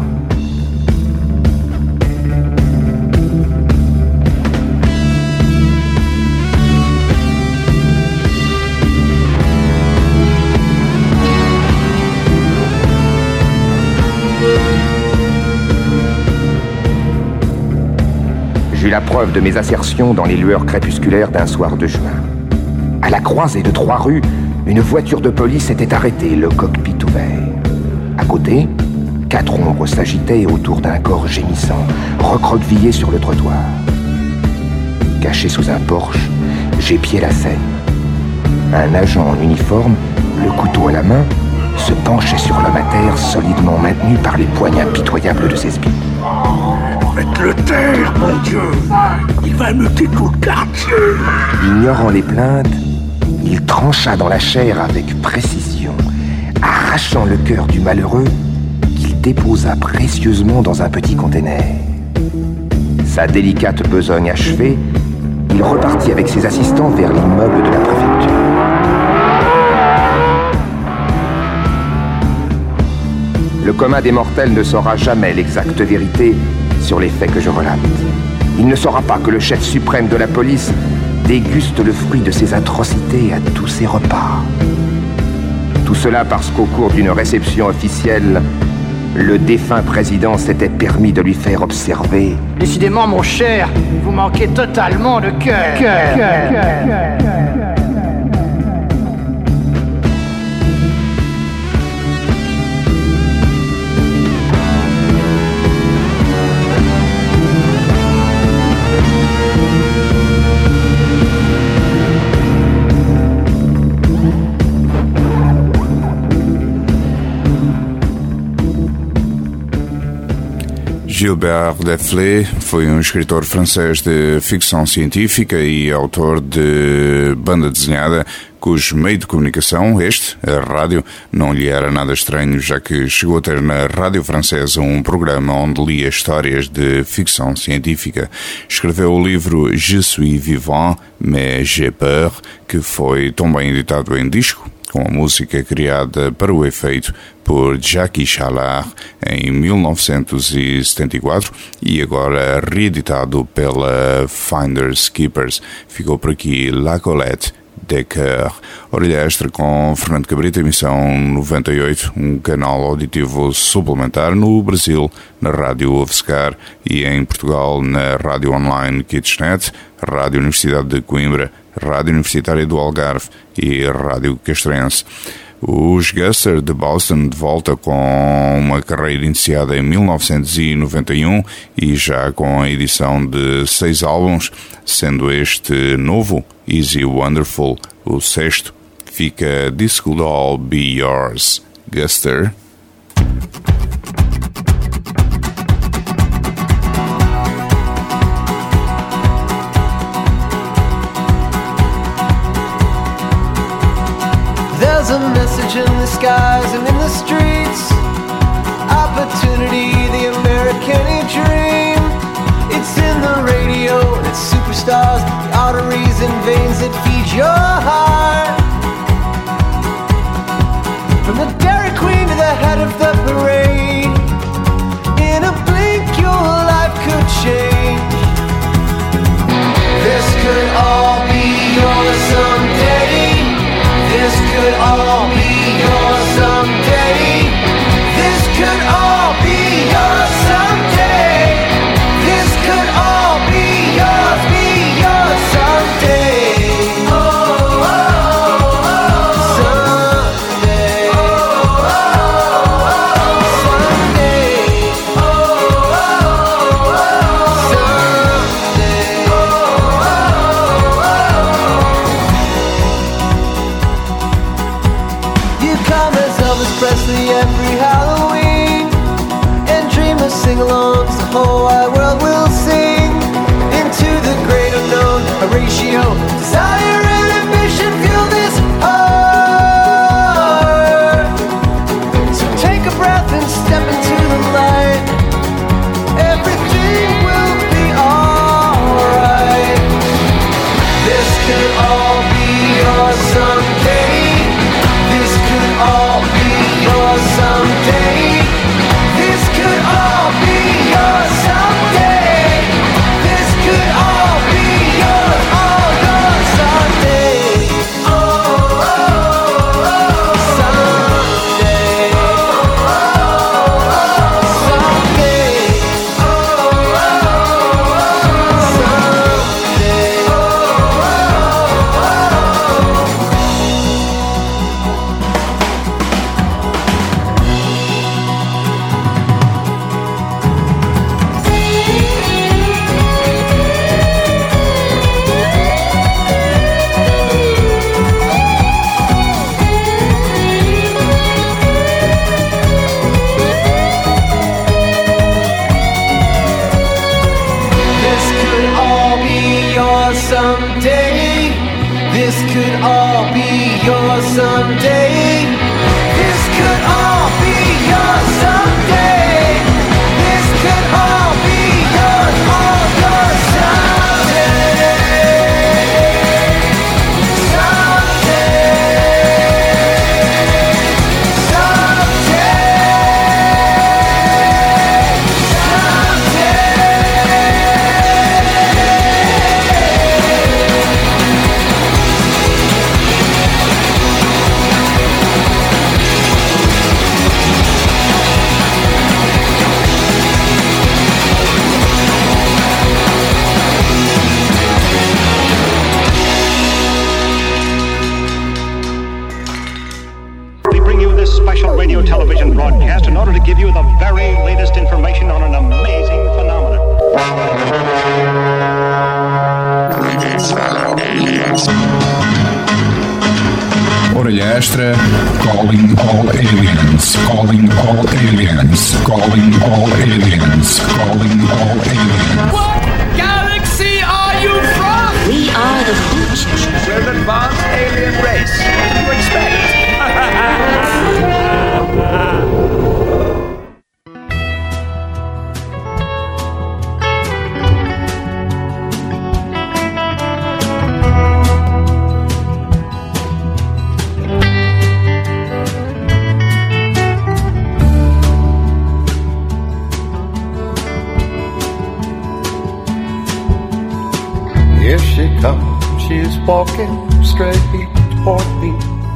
Speaker 18: J'eus la preuve de mes assertions dans les lueurs crépusculaires d'un soir de juin. À la croisée de trois rues, une voiture de police était arrêtée, le cockpit ouvert. À côté, quatre ombres s'agitaient autour d'un corps gémissant, recroquevillé sur le trottoir. Caché sous un porche, j'épiais la scène. Un agent en uniforme, le couteau à la main, se penchait sur l'homme à terre, solidement maintenu par les poignes impitoyables de ses spies.
Speaker 1: Faites-le taire, mon Dieu! Il va muter tout le quartier!
Speaker 18: Ignorant les plaintes, il trancha dans la chair avec précision, arrachant le cœur du malheureux qu'il déposa précieusement dans un petit conteneur. Sa délicate besogne achevée, il repartit avec ses assistants vers l'immeuble de la préfecture. Le commun des mortels ne saura jamais l'exacte vérité sur les faits que je relate. Il ne saura pas que le chef suprême de la police déguste le fruit de ses atrocités à tous ses repas. Tout cela parce qu'au cours d'une réception officielle, le défunt président s'était permis de lui faire observer.
Speaker 20: Décidément, mon cher, vous manquez totalement de cœur. Cœur, cœur, cœur, cœur.
Speaker 3: Gilbert Deslay foi um escritor francês de ficção científica e autor de banda desenhada cujo meio de comunicação, este, a rádio, não lhe era nada estranho, já que chegou a ter na rádio francesa um programa onde lia histórias de ficção científica. Escreveu o livro Je suis vivant, mais j'ai peur, que foi também editado em disco, com a música criada para o efeito por Jacques Challard em mil novecentos e setenta e quatro e agora reeditado pela Finders Keepers. Ficou por aqui La Colette de Coeur. Orelha Extra com Fernando Cabrita, emissão noventa e oito, um canal auditivo suplementar no Brasil, na Rádio UFSCar e em Portugal na Rádio Online Kitchenet, Rádio Universidade de Coimbra, Rádio Universitária do Algarve e Rádio Castrense. Os Guster de Boston de volta com uma carreira iniciada em mil novecentos e noventa e um e já com a edição de seis álbuns, sendo este novo, Easy Wonderful, o sexto. Fica This Could All Be Yours, Guster.
Speaker 10: There's a message in the skies and in the streets. Opportunity, the American dream. It's in the radio and it's superstars, the arteries and veins that feed your heart. From the Dairy Queen to the head of the parade, in a blink your life could change. This could all be yours. closely every Halloween and dream of sing-alongs the whole wide world will sing. Into the great unknown, Horatio, desire and ambition fuel this heart. So take a breath and step into the light. Everything will be alright. This could all be yours someday. This could all be yours someday. This could all be yours someday. This could all be yours, all yours someday. Oh, oh, oh, someday. Oh, oh, oh, someday. Oh, oh, oh, someday. Oh, this could all be yours someday. This could all be yours someday. This could all be yours someday. This could all be yours, all yours someday.
Speaker 21: We bring you this special radio television broadcast in order to give you the very latest information on an amazing phenomenon.
Speaker 2: Orelha Extra, calling all aliens, calling all aliens, calling all aliens, calling all aliens.
Speaker 8: What galaxy are you from?
Speaker 16: We are the future.
Speaker 7: We're an advanced alien race. What do you expect?
Speaker 22: Here she comes, she's walking straight toward me.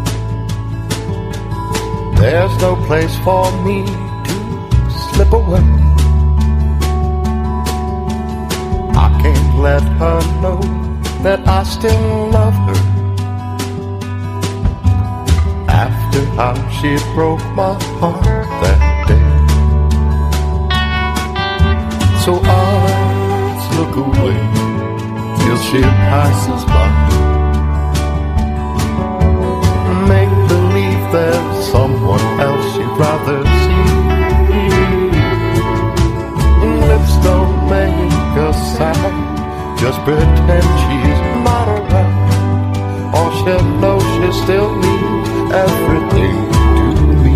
Speaker 22: There's no place for me to slip away. I can't let her know that I still love her. After how she broke my heart that day. So eyes look away till she passes by. Make believe there's someone else you'd rather see. Lips don't make a sound, just pretend she's not around. All she'll know, she still means everything to me.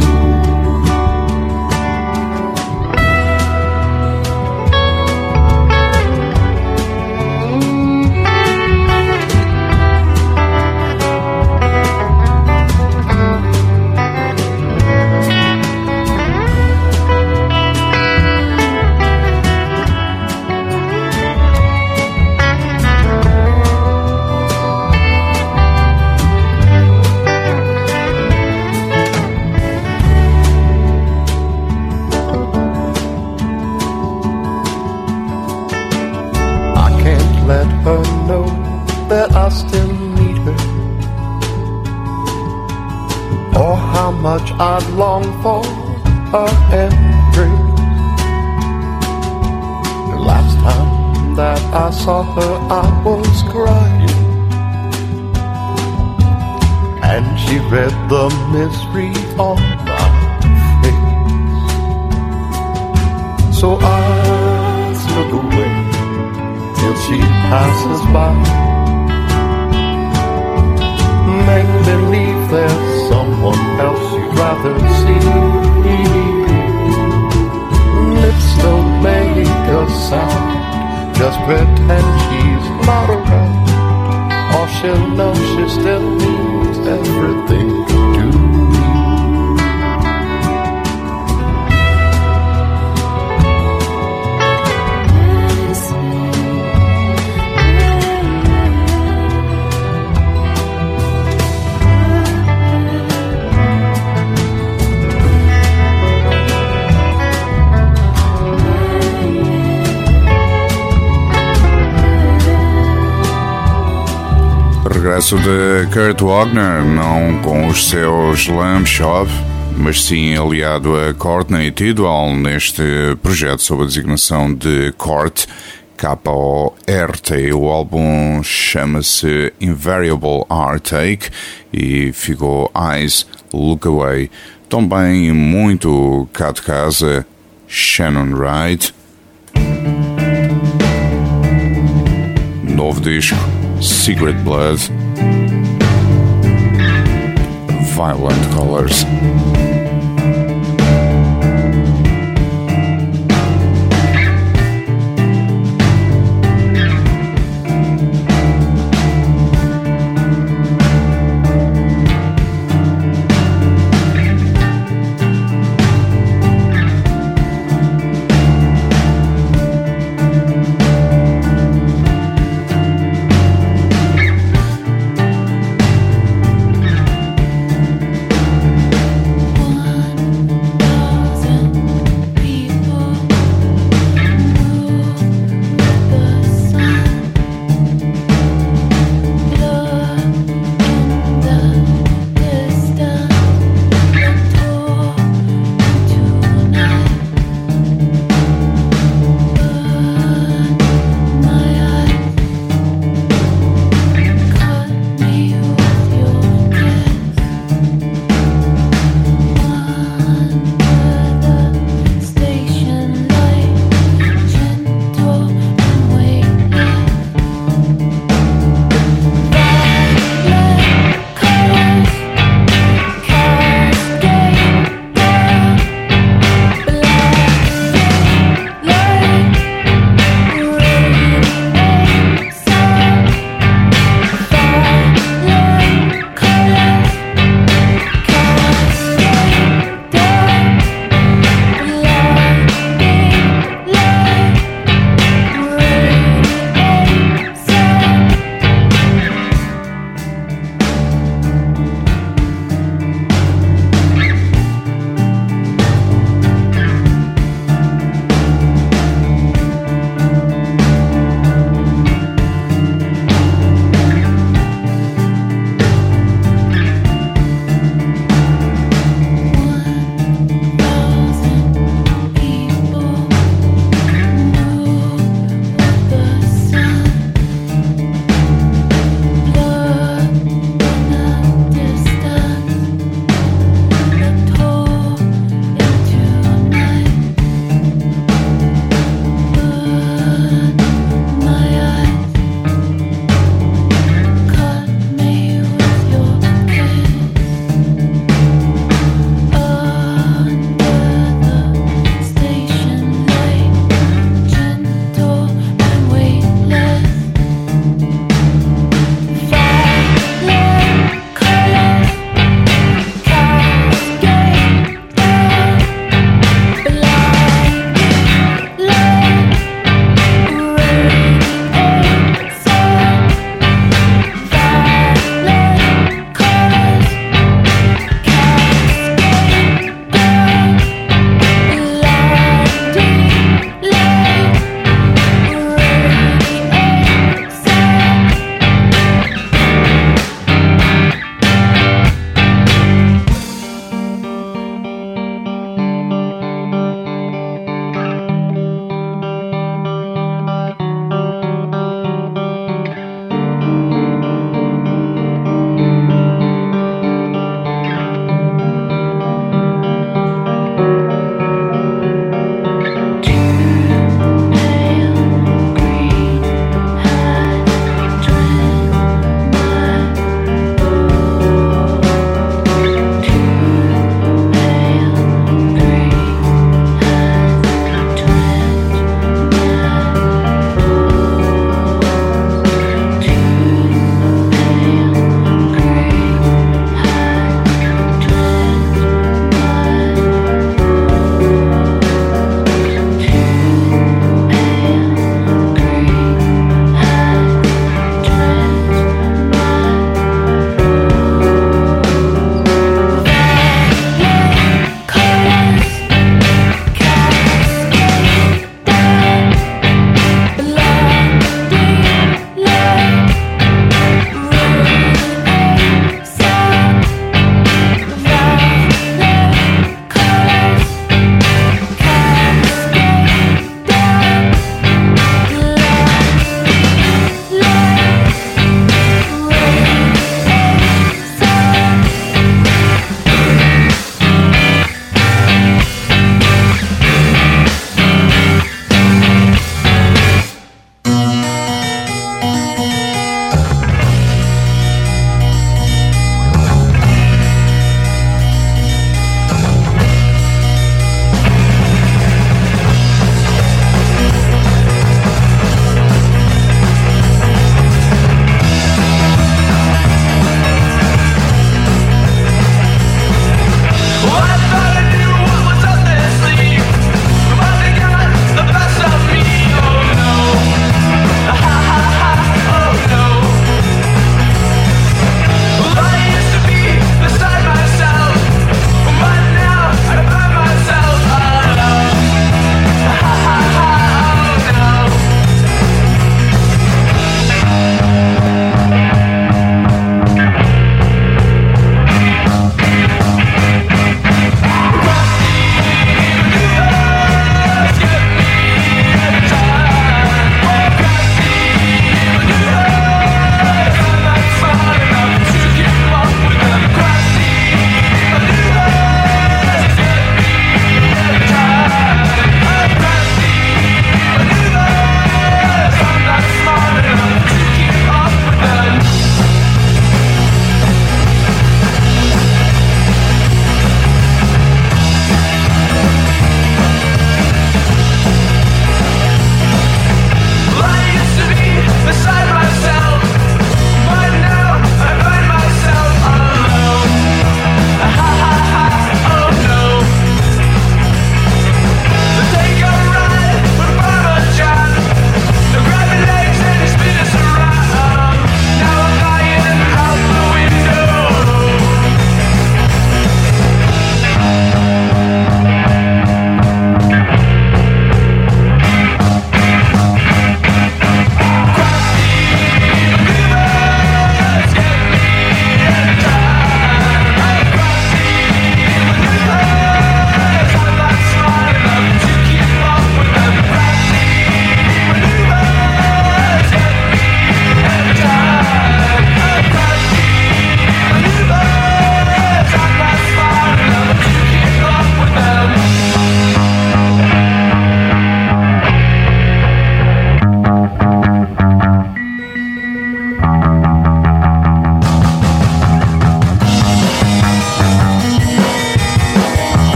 Speaker 22: That I still need her, or how much I'd long for her embrace. The last time that I saw her, I was crying, and she read the misery on my So I slip away till she passes by. Make believe there's someone else you'd rather see. Lips don't make a sound, just pretend she's not around. Or she'll know she still means everything to me.
Speaker 3: Regresso de Kurt Wagner, não com os seus Lamb Shop, mas sim aliado a Courtney Tidwell neste projeto sob a designação de Court, K O R T. O álbum chama-se Invariable Heartache e ficou Eyes Look Away. Também muito cá de casa, Shannon Wright. Novo disco, Secret Blood, Violent Colors.
Speaker 10: Oh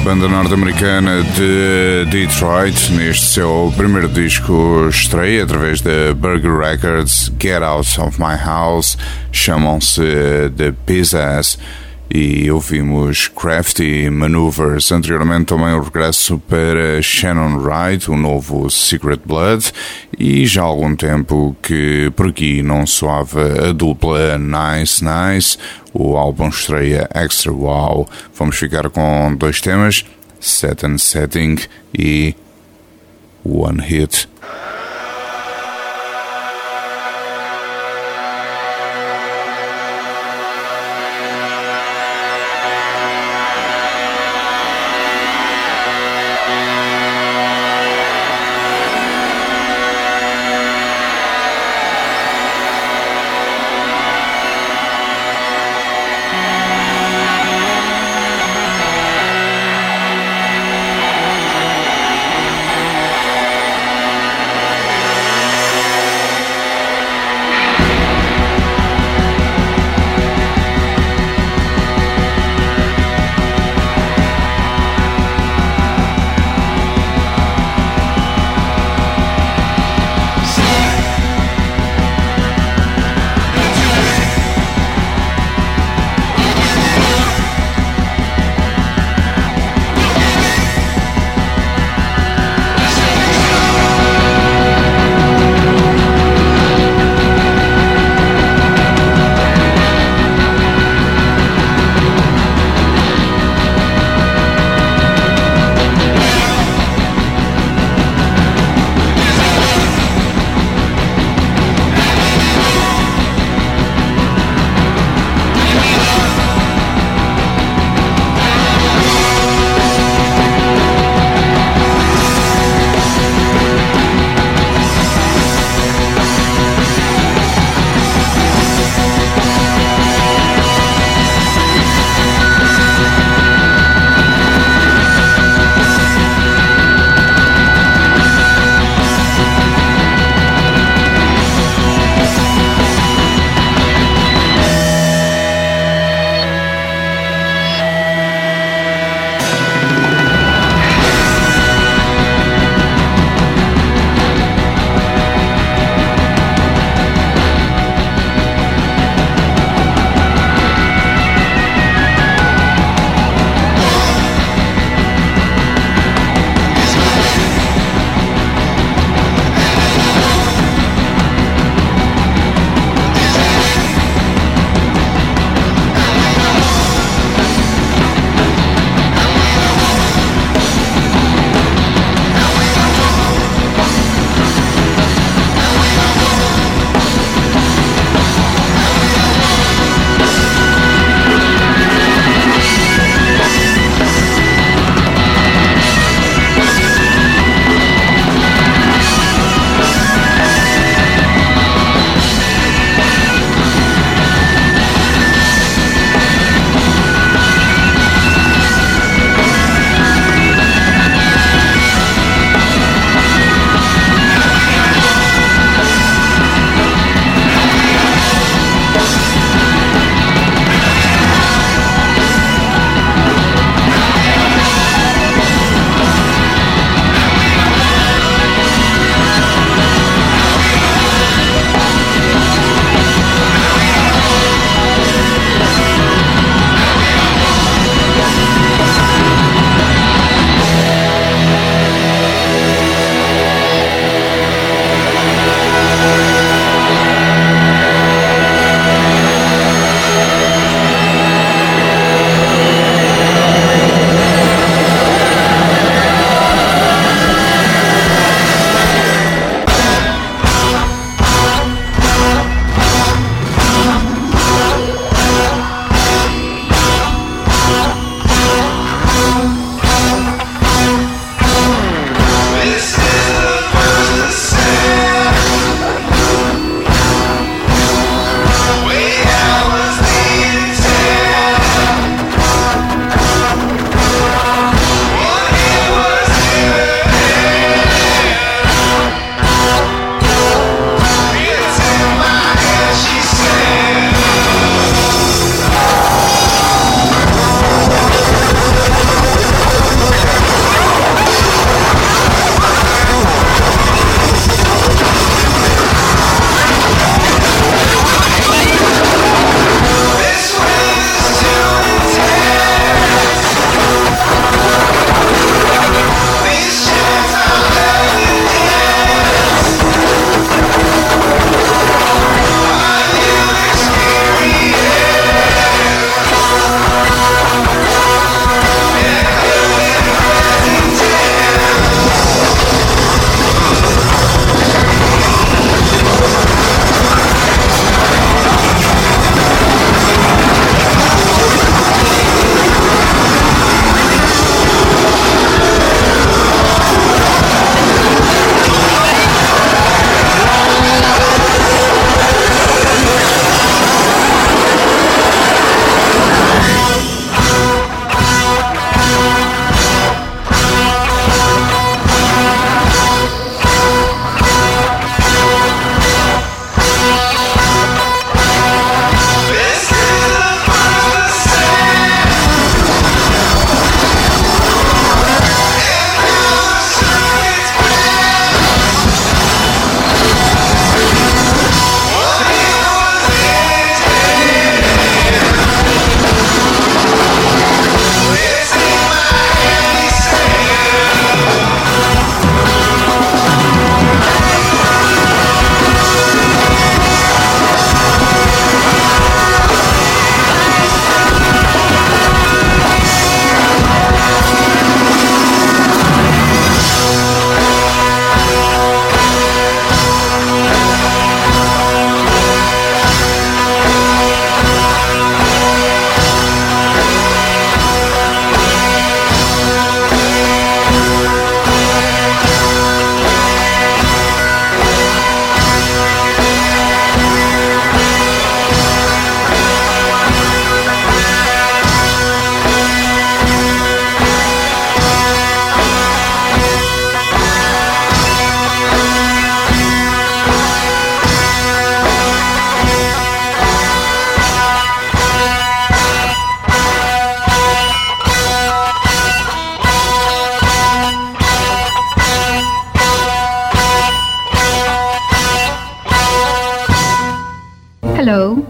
Speaker 2: banda norte-americana de Detroit, neste seu primeiro disco estreia através da Burger Records, Get Out of My House, chamam-se The Pizzazz, e ouvimos Crafty Maneuvers. Anteriormente também o regresso para Shannon Wright, o novo Secret Blood, e já há algum tempo que por aqui não soava a dupla Nice Nice, o álbum estreia Extra Wow. Vamos ficar com dois temas, Set and Setting e One Hit.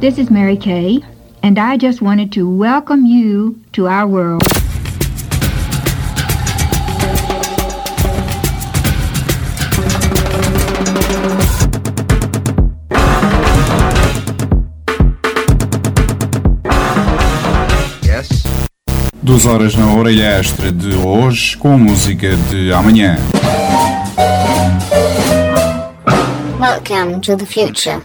Speaker 4: This is Mary Kay, and I just wanted to welcome you to our world.
Speaker 2: Duas horas na orelha extra de hoje com a música de amanhã.
Speaker 5: Welcome to the future.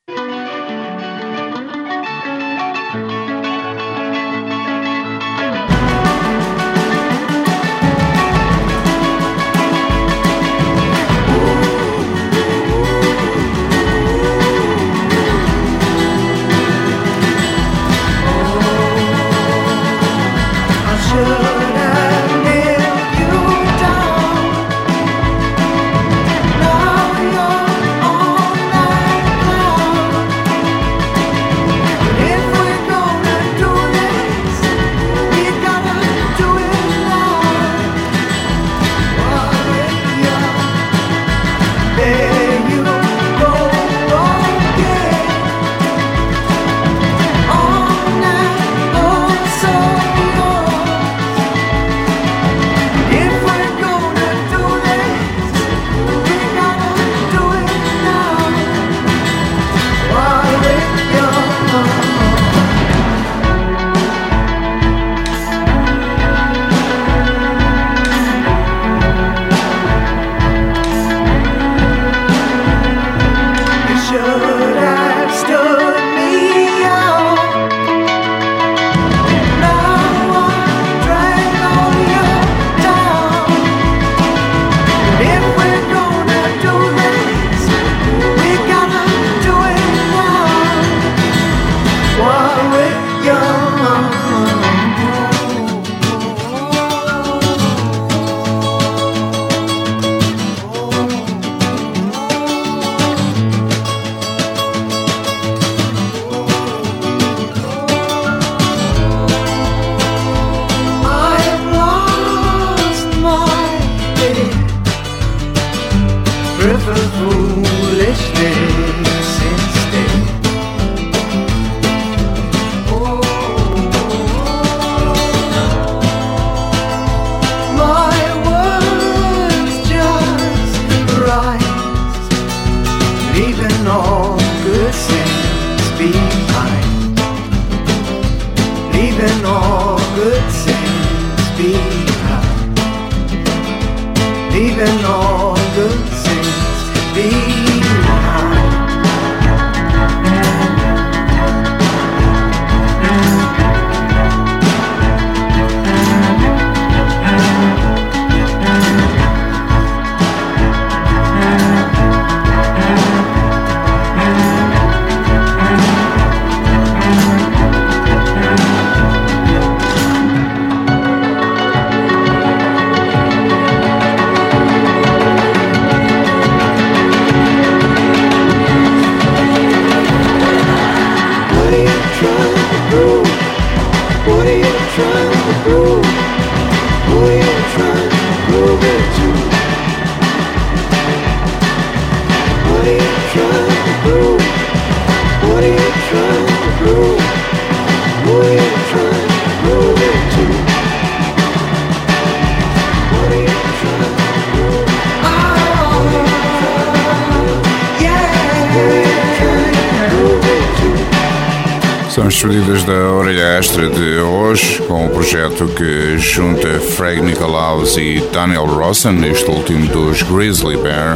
Speaker 2: São as despedidas da Orelha Extra de hoje, com o projeto que junta Craig Nicolaus e Daniel Rossan, este último dos Grizzly Bear.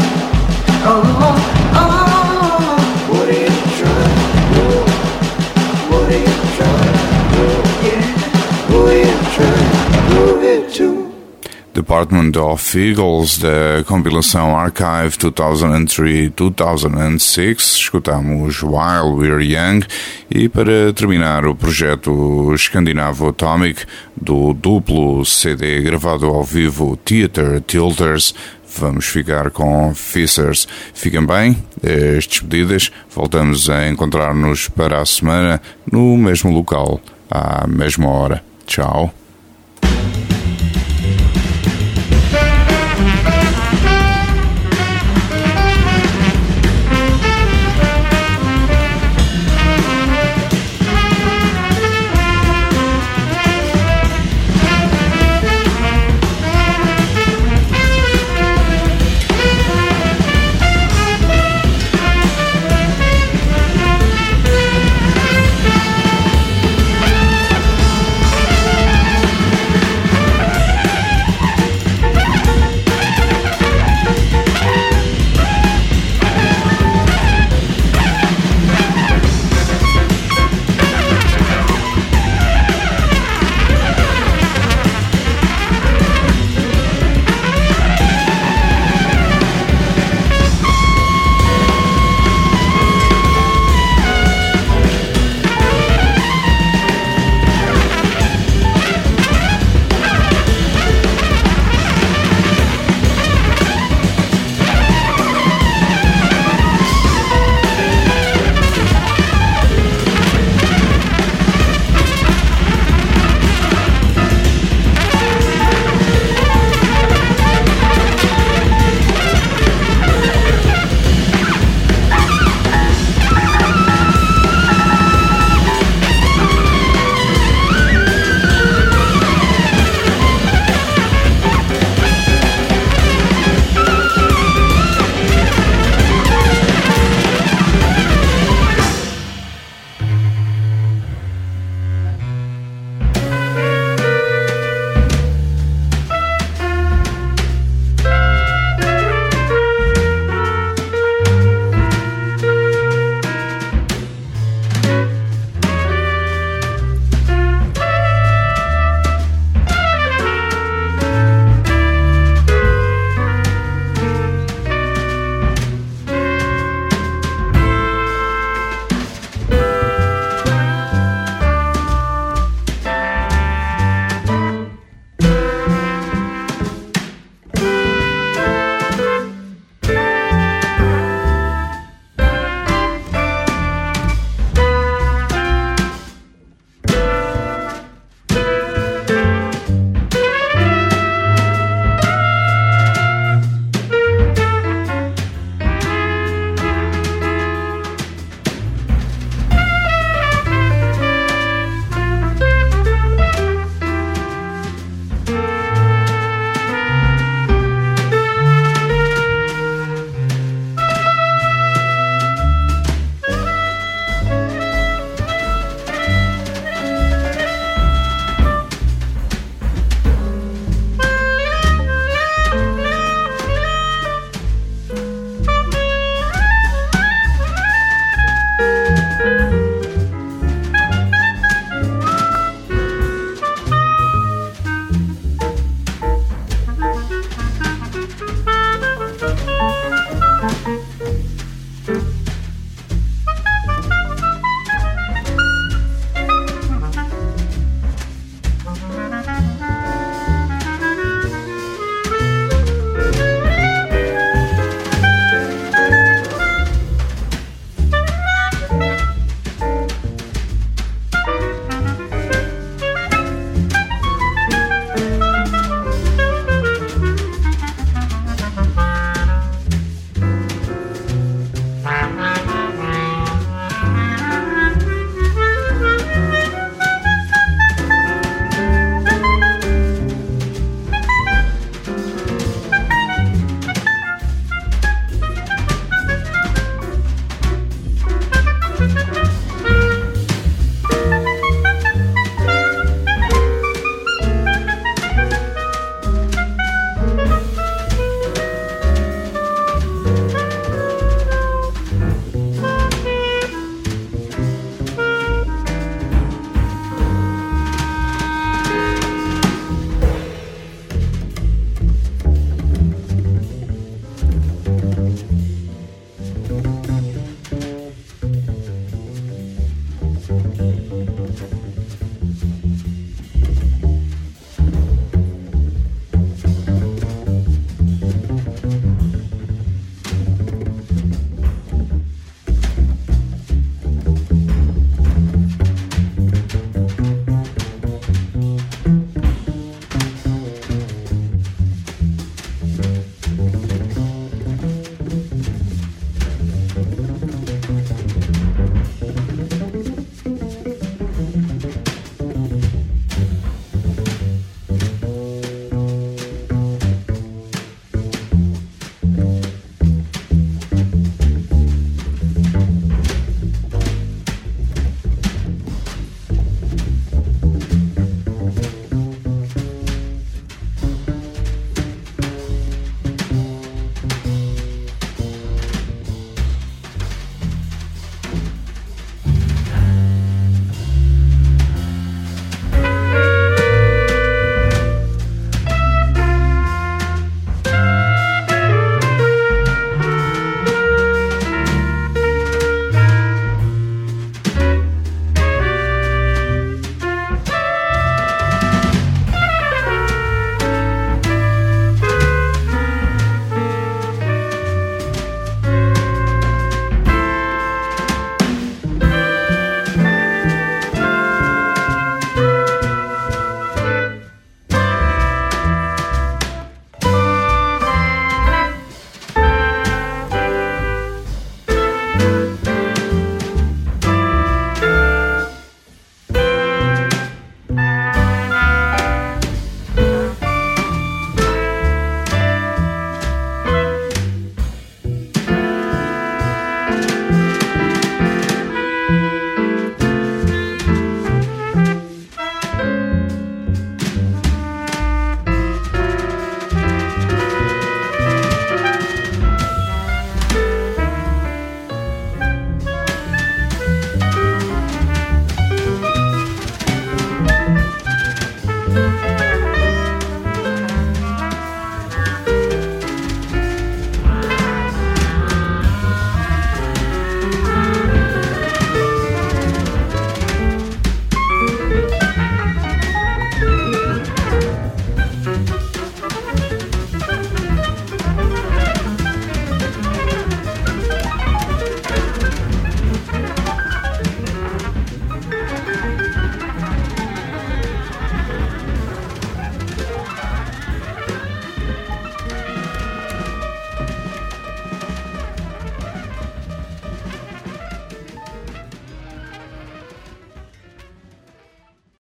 Speaker 2: Department of Eagles, da compilação Archive dois mil e três a dois mil e seis, escutamos While We're Young, e para terminar o projeto escandinavo Atomic, do duplo C D gravado ao vivo Theater Tilters, vamos ficar com Fissers. Fiquem bem, as despedidas, voltamos a encontrar-nos para a semana no mesmo local, à mesma hora. Tchau.